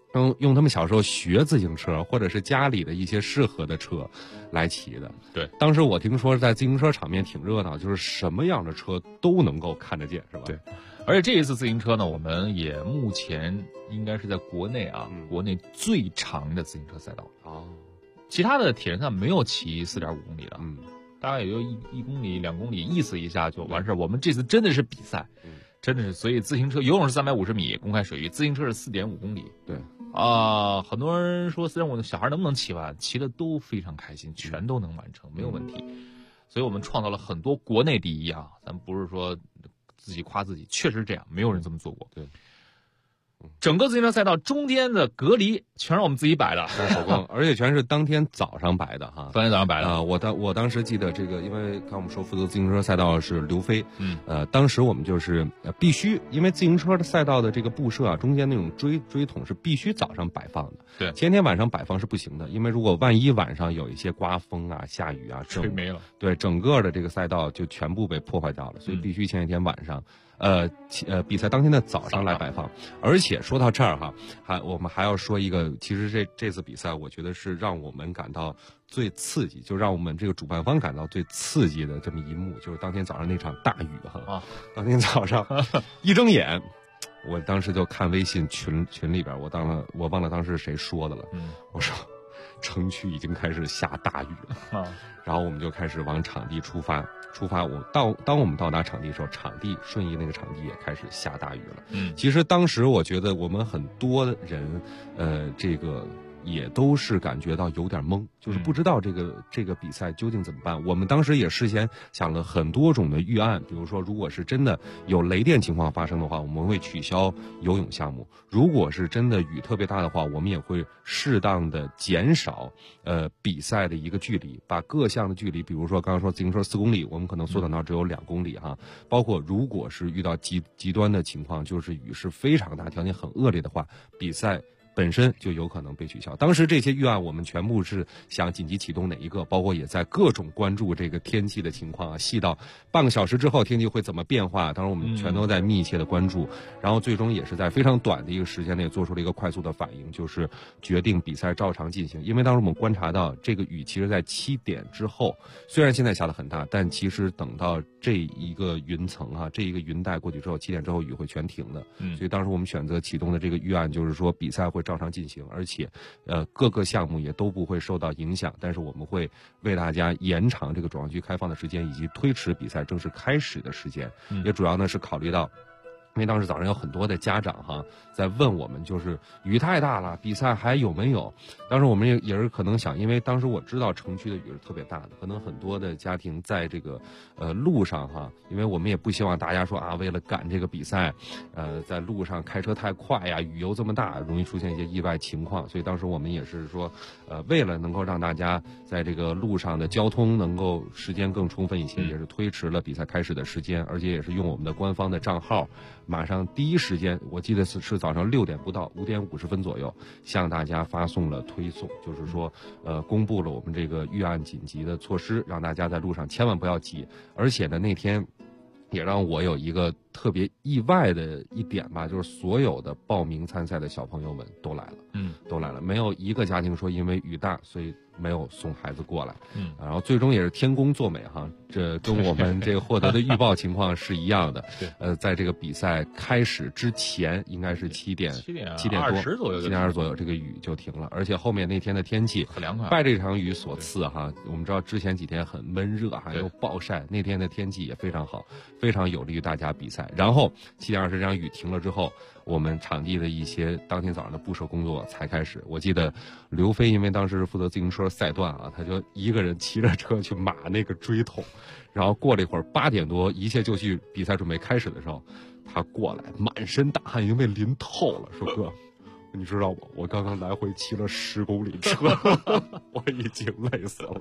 用他们小时候学自行车，或者是家里的一些适合的车来骑的。 对， 当时我听说在自行车场面挺热闹，就是什么样的车都能够看得见，是吧？ 对，而且这一次自行车呢，我们也目前应该是在国内啊，国内最长的自行车赛道。其他的铁人赛没有骑4.5公里的，大概也就1公里、2公里，意思一下就完事儿。我们这次真的是比赛，真的是，所以自行车游泳是350米公开水域，自行车是4.5公里。 对很多人说4.5的小孩能不能骑完，骑的都非常开心，全都能完成，没有问题。所以我们创造了很多国内第一啊，咱不是说自己夸自己，确实这样，没有人这么做过。 对。 整个自行车赛道中间的隔离全是我们自己摆的， 手工，而且全是当天早上摆的哈。 当天早上摆的我当时记得这个，因为刚我们说负责自行车赛道是刘飞，当时我们就是必须，因为自行车的赛道的这个布设啊，中间那种锥筒是必须早上摆放的。 对， 前天晚上摆放是不行的，因为如果万一晚上有一些刮风啊、下雨啊， 吹没了， 对，整个的这个赛道就全部被破坏掉了，所以必须前一天晚上。比赛当天的早上来摆放，而且说到这儿哈，我们还要说一个，其实这次比赛，我觉得是让我们感到最刺激，就让我们这个主办方感到最刺激的这么一幕，就是当天早上那场大雨哈。当天早上一睁眼，我当时就看微信群里边，我忘了当时是谁说的了，我说城区已经开始下大雨了，然后我们就开始往场地出发。当我们到达场地的时候，场地顺义那个场地也开始下大雨了。其实当时我觉得我们很多人，这个也都是感觉到有点懵，就是不知道这个比赛究竟怎么办。我们当时也事先想了很多种的预案，比如说如果是真的有雷电情况发生的话，我们会取消游泳项目；如果是真的雨特别大的话，我们也会适当的减少比赛的一个距离，把各项的距离，比如说刚刚说自行车4公里，我们可能缩短到只有2公里哈。包括如果是遇到极端的情况，就是雨势非常大，条件很恶劣的话，比赛本身就有可能被取消。当时这些预案我们全部是想紧急启动哪一个，包括也在各种关注这个天气的情况啊，细到半个小时之后天气会怎么变化，当然我们全都在密切的关注，然后最终也是在非常短的一个时间内做出了一个快速的反应，就是决定比赛照常进行。因为当时我们观察到这个雨其实在7点之后，虽然现在下得很大，但其实等到这一个云层啊，这一个云带过去之后，7点之后雨会全停的。所以当时我们选择启动的这个预案就是说比赛会照常进行，而且各个项目也都不会受到影响，但是我们会为大家延长这个主场区开放的时间，以及推迟比赛正式开始的时间。也主要呢是考虑到，因为当时早上有很多的家长哈在问我们，就是雨太大了，比赛还有没有？当时我们也是可能想，因为当时我知道城区的雨是特别大的，可能很多的家庭在这个路上哈，因为我们也不希望大家说啊，为了赶这个比赛，在路上开车太快呀，雨又这么大，容易出现一些意外情况，所以当时我们也是说，为了能够让大家在这个路上的交通能够时间更充分一些，也是推迟了比赛开始的时间，而且也是用我们的官方的账号，马上第一时间，我记得是早上6点不到，5点50分左右，向大家发送了推送，就是说，公布了我们这个预案紧急的措施，让大家在路上千万不要挤。而且呢，那天也让我有一个特别意外的一点吧，就是所有的报名参赛的小朋友们都来了，都来了，没有一个家庭说因为雨大所以没有送孩子过来，然后最终也是天公作美哈，这跟我们这个获得的预报情况是一样的。在这个比赛开始之前，应该是7点多，7点20左右，这个雨就停了。而且后面那天的天气很凉快， 拜这场雨所赐哈，我们知道之前几天很闷热，还有暴晒，那天的天气也非常好，非常有利于大家比赛。然后7点20这场雨停了之后，我们场地的一些当天早上的布设工作才开始。我记得刘飞因为当时是负责自行车赛段啊，他就一个人骑着车去码那个锥筒，然后过了一会儿8点多，一切就绪比赛准备开始的时候，他过来满身大汗，已经被淋透了，说哥，你知道吗？我刚刚来回骑了10公里车，我已经累死了。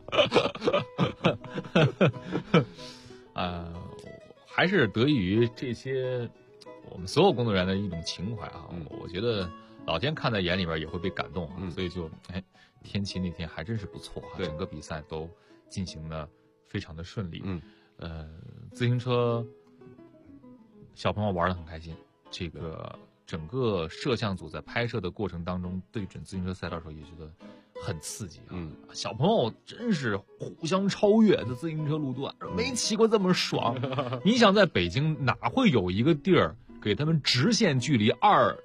还是得益于这些我们所有工作人员的一种情怀啊，我觉得老天看在眼里边也会被感动啊，所以就天气那天还真是不错啊，整个比赛都进行的非常的顺利。自行车小朋友玩得很开心，这个整个摄像组在拍摄的过程当中对准自行车赛道的时候也觉得很刺激啊。小朋友真是互相超越的自行车路段，没骑过这么爽。你想在北京哪会有一个地儿给他们直线距离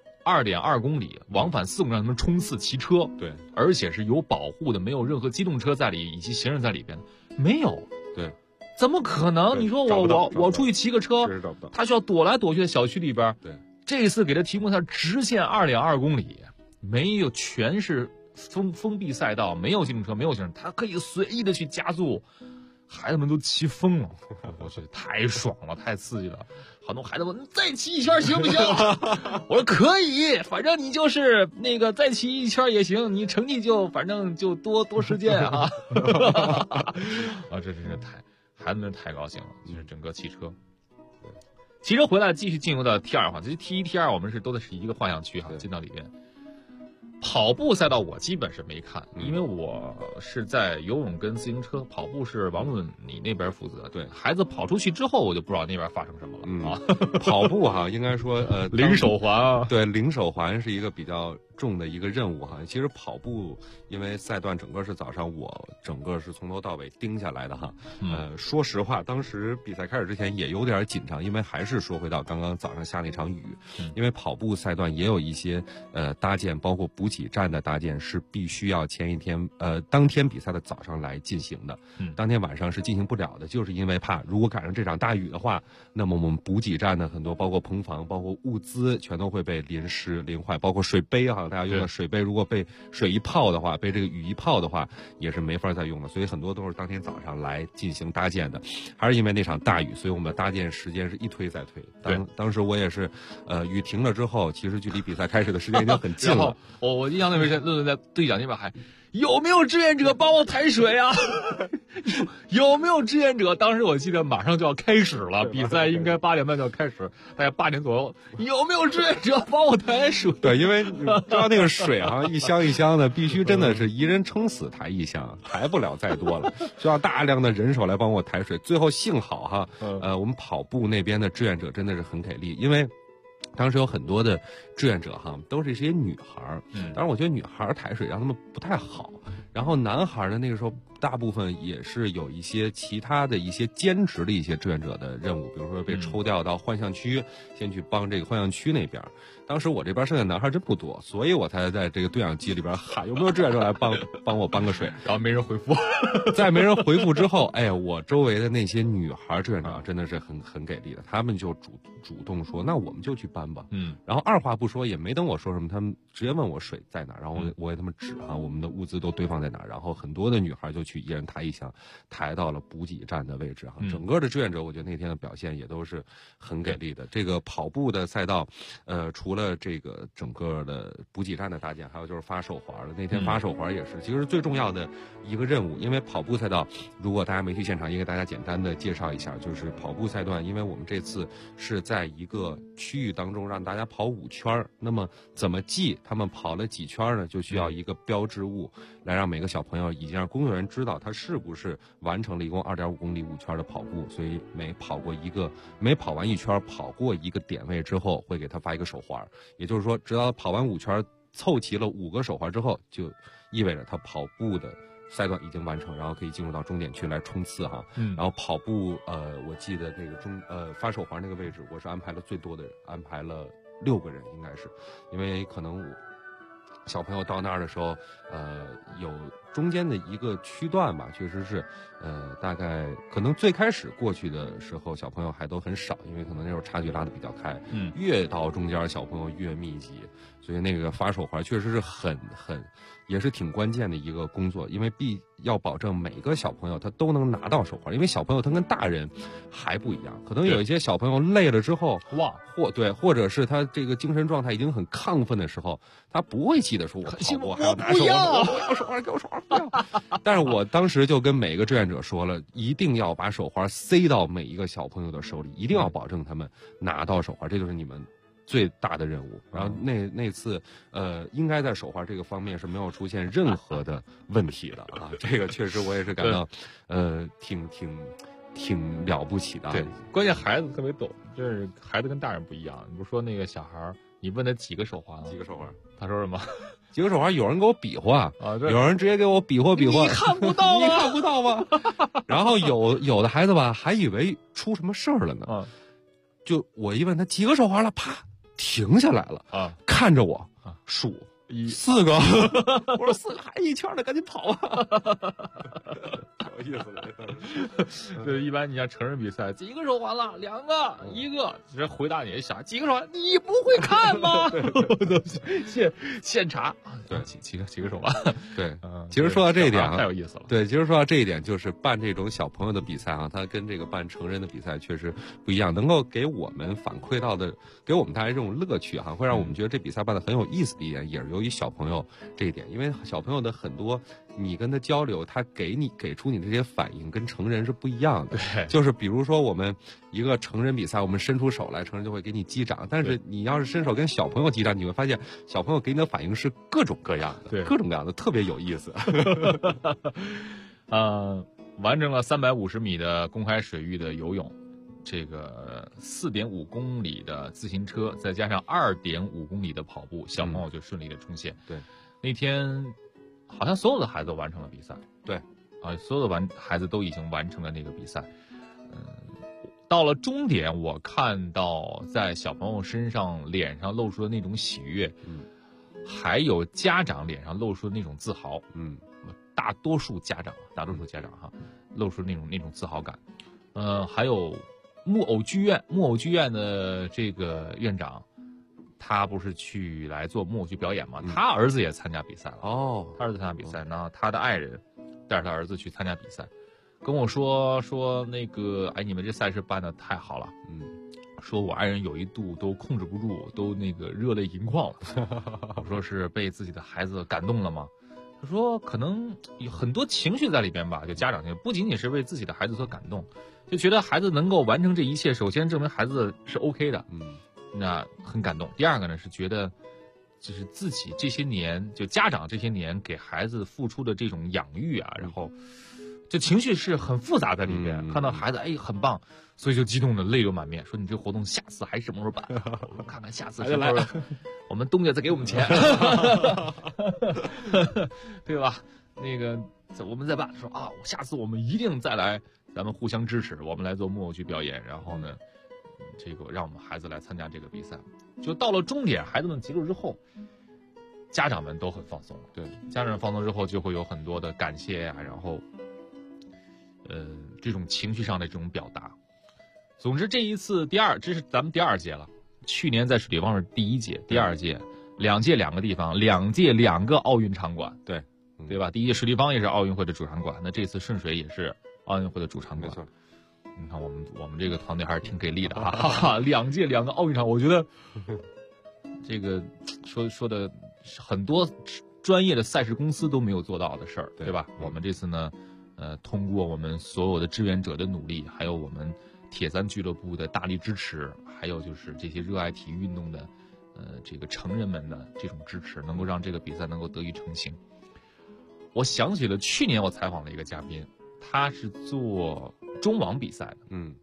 2.2公里往返4公里让他们冲刺骑车？ 对， 而且是有保护的，没有任何机动车在里以及行人在里边，没有。 对， 怎么可能？你说我出去骑个车，他需要躲来躲去的小区里边。 对， 这次给他提供他直线2.2公里，没有，全是封闭赛道，没有机动车，没有行人，他可以随意的去加速。孩子们都骑疯了，我觉得太爽了，太刺激了。很多孩子问：“再骑一圈行不行？”我说：“可以，反正你就是那个再骑一圈也行，你成绩就反正就多实践啊。”啊，这真是孩子们太高兴了，就是整个汽车。骑车回来继续进入到T2环，其实T1、T2我们都是一个幻象区哈，进到里面。跑步赛道我基本是没看，因为我是在游泳跟自行车，跑步是王论你那边负责。 对， 孩子跑出去之后，我就不知道那边发生什么了啊。 跑步哈，应该说领手环啊， 对，领手环是一个比较重的一个任务哈。其实跑步，因为赛段整个是早上我整个是从头到尾盯下来的哈。说实话，当时比赛开始之前也有点紧张，因为还是说回到刚刚早上下那场雨，因为跑步赛段也有一些搭建，包括补给站的搭建是必须要前一天当天比赛的早上来进行的，当天晚上是进行不了的，就是因为怕如果赶上这场大雨的话，那么我们补给站的很多包括棚房包括物资全都会被淋湿淋坏，包括水杯哈，大家用的水杯如果被水一泡的话，被这个雨一泡的话也是没法再用的，所以很多都是当天早上来进行搭建的。还是因为那场大雨，所以我们的搭建时间是一推再推。当时我也是雨停了之后，其实距离比赛开始的时间已经很近了。 我印象特别深，论在队长那边还有没有志愿者帮我抬水啊？有没有志愿者？当时我记得马上就要开始了，比赛应该8点半就要开始，大概8点左右，有没有志愿者帮我抬水？ 对，因为你知道那个水啊，一箱一箱的，必须真的是一人撑死抬一箱，抬不了再多了，需要大量的人手来帮我抬水。最后幸好哈，我们跑步那边的志愿者真的是很给力，因为当时有很多的志愿者哈，都是一些女孩儿，当然我觉得女孩儿抬水让他们不太好，然后男孩儿呢那个时候大部分也是有一些其他的一些兼职的一些志愿者的任务，比如说被抽调到幻象区，先去帮这个幻象区那边。当时我这边剩下男孩真不多，所以我才在这个对讲机里边喊有没有志愿者来帮我搬个水， 然后没人回复。 在没人回复之后，哎，我周围的那些女孩志愿者真的是很给力的，他们就主动说那我们就去搬吧，然后二话不说也没等我说什么，他们直接问我水在哪，然后我给他们指啊，我们的物资都堆放在哪，然后很多的女孩就去一人抬一箱，抬到了补给站的位置哈。整个的志愿者我觉得那天的表现也都是很给力的。这个跑步的赛道，除了这个整个的补给站的搭建，还有就是发手环了。那天发手环也是其实最重要的一个任务，因为跑步赛道如果大家没去现场，也给大家简单的介绍一下，就是跑步赛段，因为我们这次是在一个区域当中让大家跑5圈，那么怎么记他们跑了几圈呢？就需要一个标志物来让每个小朋友以及让工作人员知道他是不是完成了一共2.5公里5圈的跑步，所以每跑完1圈跑过一个点位之后会给他发一个手环，也就是说直到跑完5圈凑齐了5个手环之后，就意味着他跑步的赛段已经完成，然后可以进入到终点区来冲刺哈。然后跑步我记得这个发手环那个位置我是安排了最多的人，安排了6个人，应该是因为可能小朋友到那儿的时候有中间的一个区段吧，确实是大概可能最开始过去的时候小朋友还都很少，因为可能那时候差距拉得比较开，越到中间小朋友越密集，所以那个发手环确实是也是挺关键的一个工作，因为要保证每个小朋友他都能拿到手环，因为小朋友他跟大人还不一样，可能有一些小朋友累了之后或者是他这个精神状态已经很亢奋的时候，他不会记得说我跑步还要拿手环，我要手环，给我手环，不要。但是我当时就跟每个志愿者说了，一定要把手环塞到每一个小朋友的手里，一定要保证他们拿到手环，这就是你们最大的任务。然后那次应该在手环这个方面是没有出现任何的问题的啊，这个确实我也是感到挺了不起的。 对，关键孩子特别逗，就是孩子跟大人不一样。你不说那个小孩你问他几个手环？ 几个手环？ 他说什么？ 几个手环？有人给我比划啊， 有人直接给我比划比划。 你看不到， 你看不到吗？然后有的孩子吧，还以为出什么事儿了呢。 啊， 就我一问他几个手环了，啪停下来了啊， 看着我数4个。我说4个还一圈呢，赶紧跑啊！有意思了。 对，一般你像成人比赛，几个手环了？2个、1个，直接回答你想几个手环？你不会看吗？现查。 对， 几个手环？ 对，其实说到这一点太有意思了。 对，其实说到这一点，就是办这种小朋友的比赛啊，它跟这个办成人的比赛确实不一样，能够给我们反馈到的，给我们带来这种乐趣啊，会让我们觉得这比赛办得很有意思的一点，也是由于小朋友这一点，因为小朋友的很多你跟他交流，他给出你的这些反应跟成人是不一样的。 对， 就是比如说我们一个成人比赛，我们伸出手来，成人就会给你击掌，但是你要是伸手跟小朋友击掌，你会发现小朋友给你的反应是各种各样的， 对， 各种各样的，特别有意思。 完成了350米的公开水域的游泳，这个4.5公里的自行车，再加上2.5公里的跑步，小朋友就顺利的冲线。 对， 那天好像所有的孩子都完成了比赛。 对， 所有的孩子都已经完成了那个比赛。到了终点，我看到在小朋友身上脸上露出的那种喜悦，还有家长脸上露出的那种自豪，大多数家长哈，露出那种自豪感。还有木偶剧院的这个院长，他不是去来做木偶剧表演吗？他儿子也参加比赛了。他儿子参加比赛，那他的爱人带着他儿子去参加比赛，跟我说那个，哎，你们这赛事办得太好了，说我爱人有一度都控制不住，都那个热泪盈眶了。我说是被自己的孩子感动了吗？他说可能有很多情绪在里边吧，就家长不仅仅是为自己的孩子所感动，就觉得孩子能够完成这一切，首先证明孩子是 OK 的，那很感动。第二个呢是觉得，就是自己这些年，就家长这些年给孩子付出的这种养育啊，然后就情绪是很复杂在里边。看到孩子很棒，所以就激动的泪流满面，说你这活动下次还什么时候办？我看看下次什么时候，我们东家再给我们钱，对吧？那个我们再办，说下次我们一定再来，咱们互相支持，我们来做木偶剧表演，然后呢，这个让我们孩子来参加这个比赛。就到了终点，孩子们结束之后，家长们都很放松。 对， 家长放松之后，就会有很多的感谢呀，然后，这种情绪上的这种表达。总之，这一次这是咱们第2届了。去年在水立方是第1届，第2届，2届2个地方，2届2个奥运场馆。对吧？第一届水立方也是奥运会的主场馆，那这次顺水也是奥运会的主场馆。 没错。 你看我们这个团队还是挺给力的啊！2届2个奥运场，我觉得这个说的很多专业的赛事公司都没有做到的事儿，对吧？我们这次呢，通过我们所有的志愿者的努力，还有我们铁三俱乐部的大力支持，还有就是这些热爱体育运动的这个成人们的这种支持，能够让这个比赛能够得以成型。我想起了去年我采访的一个嘉宾，他是做中网比赛的，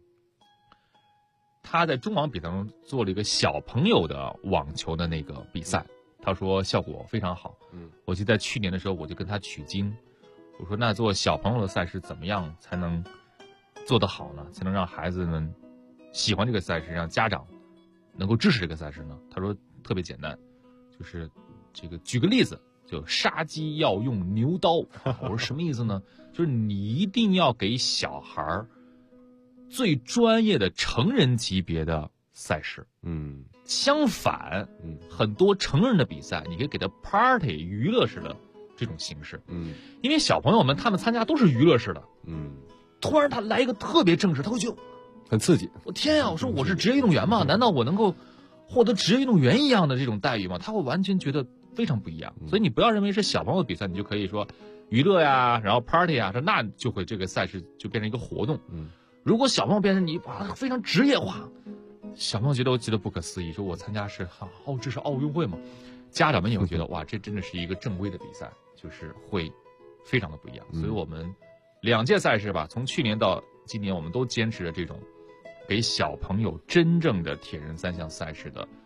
他在中网比赛中做了一个小朋友的网球的那个比赛，他说效果非常好。我记得在去年的时候，我就跟他取经，我说那做小朋友的赛事怎么样才能做得好呢？才能让孩子们喜欢这个赛事，让家长能够支持这个赛事呢？他说特别简单，就是这个举个例子。就杀鸡要用牛刀，我说什么意思呢？就是你一定要给小孩最专业的成人级别的赛事。相反，很多成人的比赛，你可以给他 party 娱乐式的这种形式。因为小朋友们他们参加都是娱乐式的。突然他来一个特别正式，他会觉得很刺激。 我天呀！我说我是职业运动员吗？难道我能够获得职业运动员一样的这种待遇吗？他会完全觉得非常不一样。所以你不要认为是小朋友的比赛，你就可以说娱乐呀，然后 party 啊，那就会这个赛事就变成一个活动。如果小朋友变成你非常职业化，小朋友觉得不可思议，说我参加这是奥运会吗？家长们也会觉得哇，这真的是一个正规的比赛，就是会非常的不一样。所以我们2届赛事吧，从去年到今年，我们都坚持着这种给小朋友真正的铁人3项赛事的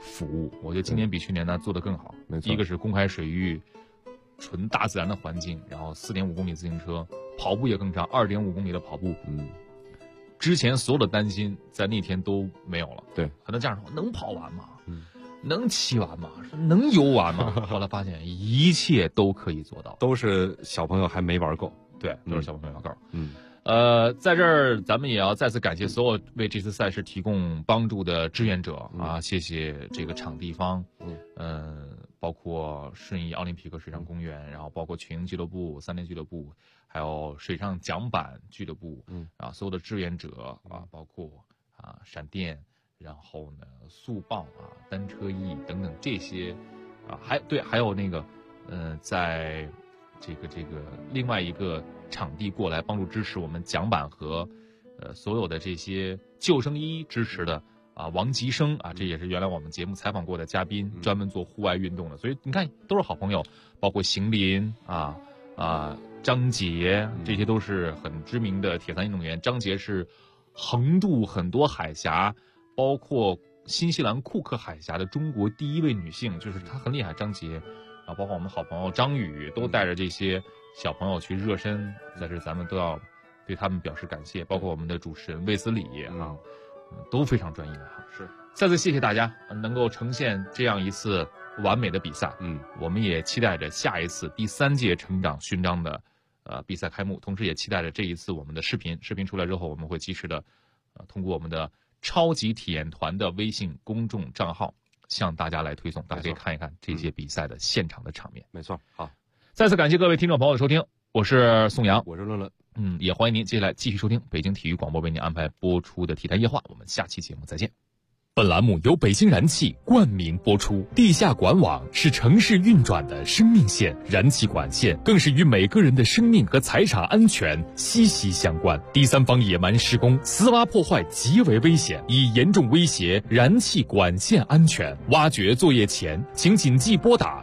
服务。我觉得今年比去年呢做得更好。 没错， 一个是公开水域，纯大自然的环境，然后4.5公里自行车，跑步也更长，2.5公里的跑步。之前所有的担心在那天都没有了。 对， 很多家长说能跑完吗？能骑完吗？能游完吗？后来发现一切都可以做到， 都是小朋友还没玩够。 对，都是小朋友没玩够。在这儿咱们也要再次感谢所有为这次赛事提供帮助的志愿者啊，谢谢这个场地方，包括顺义奥林匹克水上公园，然后包括群英俱乐部、3联俱乐部，还有水上桨板俱乐部，所有的志愿者啊，包括闪电，然后呢速报啊、单车翼等等这些还有那个在这个另外一个场地过来帮助支持我们桨板和所有的这些救生衣支持的王吉生这也是原来我们节目采访过的嘉宾，专门做户外运动的，所以你看都是好朋友，包括邢林张杰，这些都是很知名的铁三运动员。张杰是横渡很多海峡，包括新西兰库克海峡的中国第一位女性，就是她很厉害。张杰包括我们好朋友张宇都带着这些小朋友去热身，在这咱们都要对他们表示感谢，包括我们的主持人卫斯理都非常专业是， 再次谢谢大家能够呈现这样一次完美的比赛。我们也期待着下一次第3届成长勋章的比赛开幕，同时也期待着这一次我们的视频出来之后，我们会及时的通过我们的超级体验团的微信公众账号向大家来推送，大家可以看一看这届比赛的现场的场面。 没错，好， 再次感谢各位听众朋友的收听，我是宋阳， 我是乐乐。 也欢迎您接下来继续收听北京体育广播为您安排播出的体坛夜话，我们下期节目再见。本栏目由北京燃气冠名播出。地下管网是城市运转的生命线，燃气管线更是与每个人的生命和财产安全息息相关。第三方野蛮施工、私挖破坏极为危险，已严重威胁燃气管线安全。挖掘作业前，请谨记拨打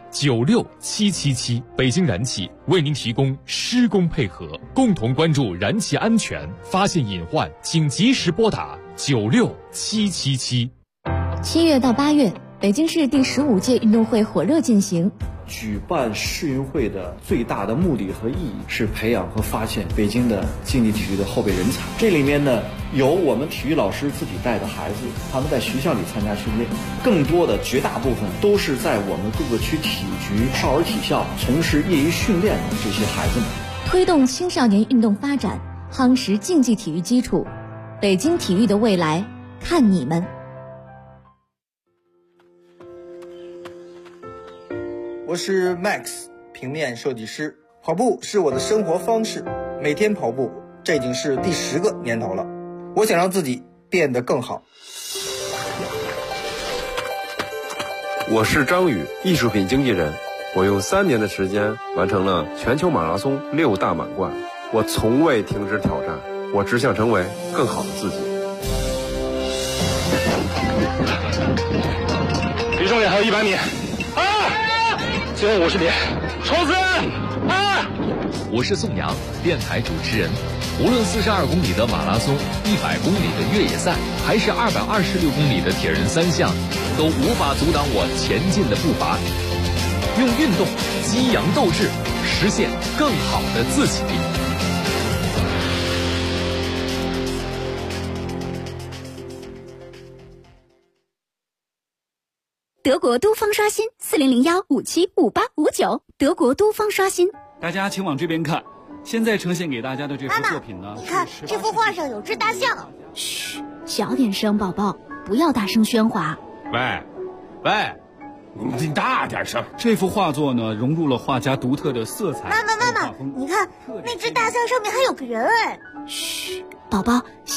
96777。北京燃气为您提供施工配合，共同关注燃气安全，发现隐患请及时拨打96777。 7月到8月，北京市第15届运动会火热进行。 举办世运会的最大的目的和意义是培养和发现北京的竞技体育的后备人才。这里面呢，有我们体育老师自己带的孩子，他们在学校里参加训练，更多的绝大部分都是在我们各个区体局、少儿体校从事业余训练的这些孩子们。 推动青少年运动发展，夯实竞技体育基础，北京体育的未来看你们。 我是 Max 平面设计师，跑步是我的生活方式，每天跑步，这已经是第10个年头了。我想让自己变得更好。 我是张宇，艺术品经纪人。我用3年的时间完成了全球马拉松6大满贯。我从未停止挑战，我只想成为更好的自己。 离终点还有100米。最后50米，冲刺！ 我是宋阳，电台主持人。无论42公里的马拉松、100公里的越野赛，还是226公里的铁人3项，都无法阻挡我前进的步伐。用运动激扬斗志，实现更好的自己。 德国都方刷新4001575859，德国都方刷新。 大家请往这边看，现在呈现给大家的这幅作品呢， 你看这幅画上有只大象。 嘘，小点声，宝宝，不要大声喧哗。 喂，你大点声。这幅画作呢，融入了画家独特的色彩。 妈妈，你看那只大象上面还有个人哎。 嘘，宝宝。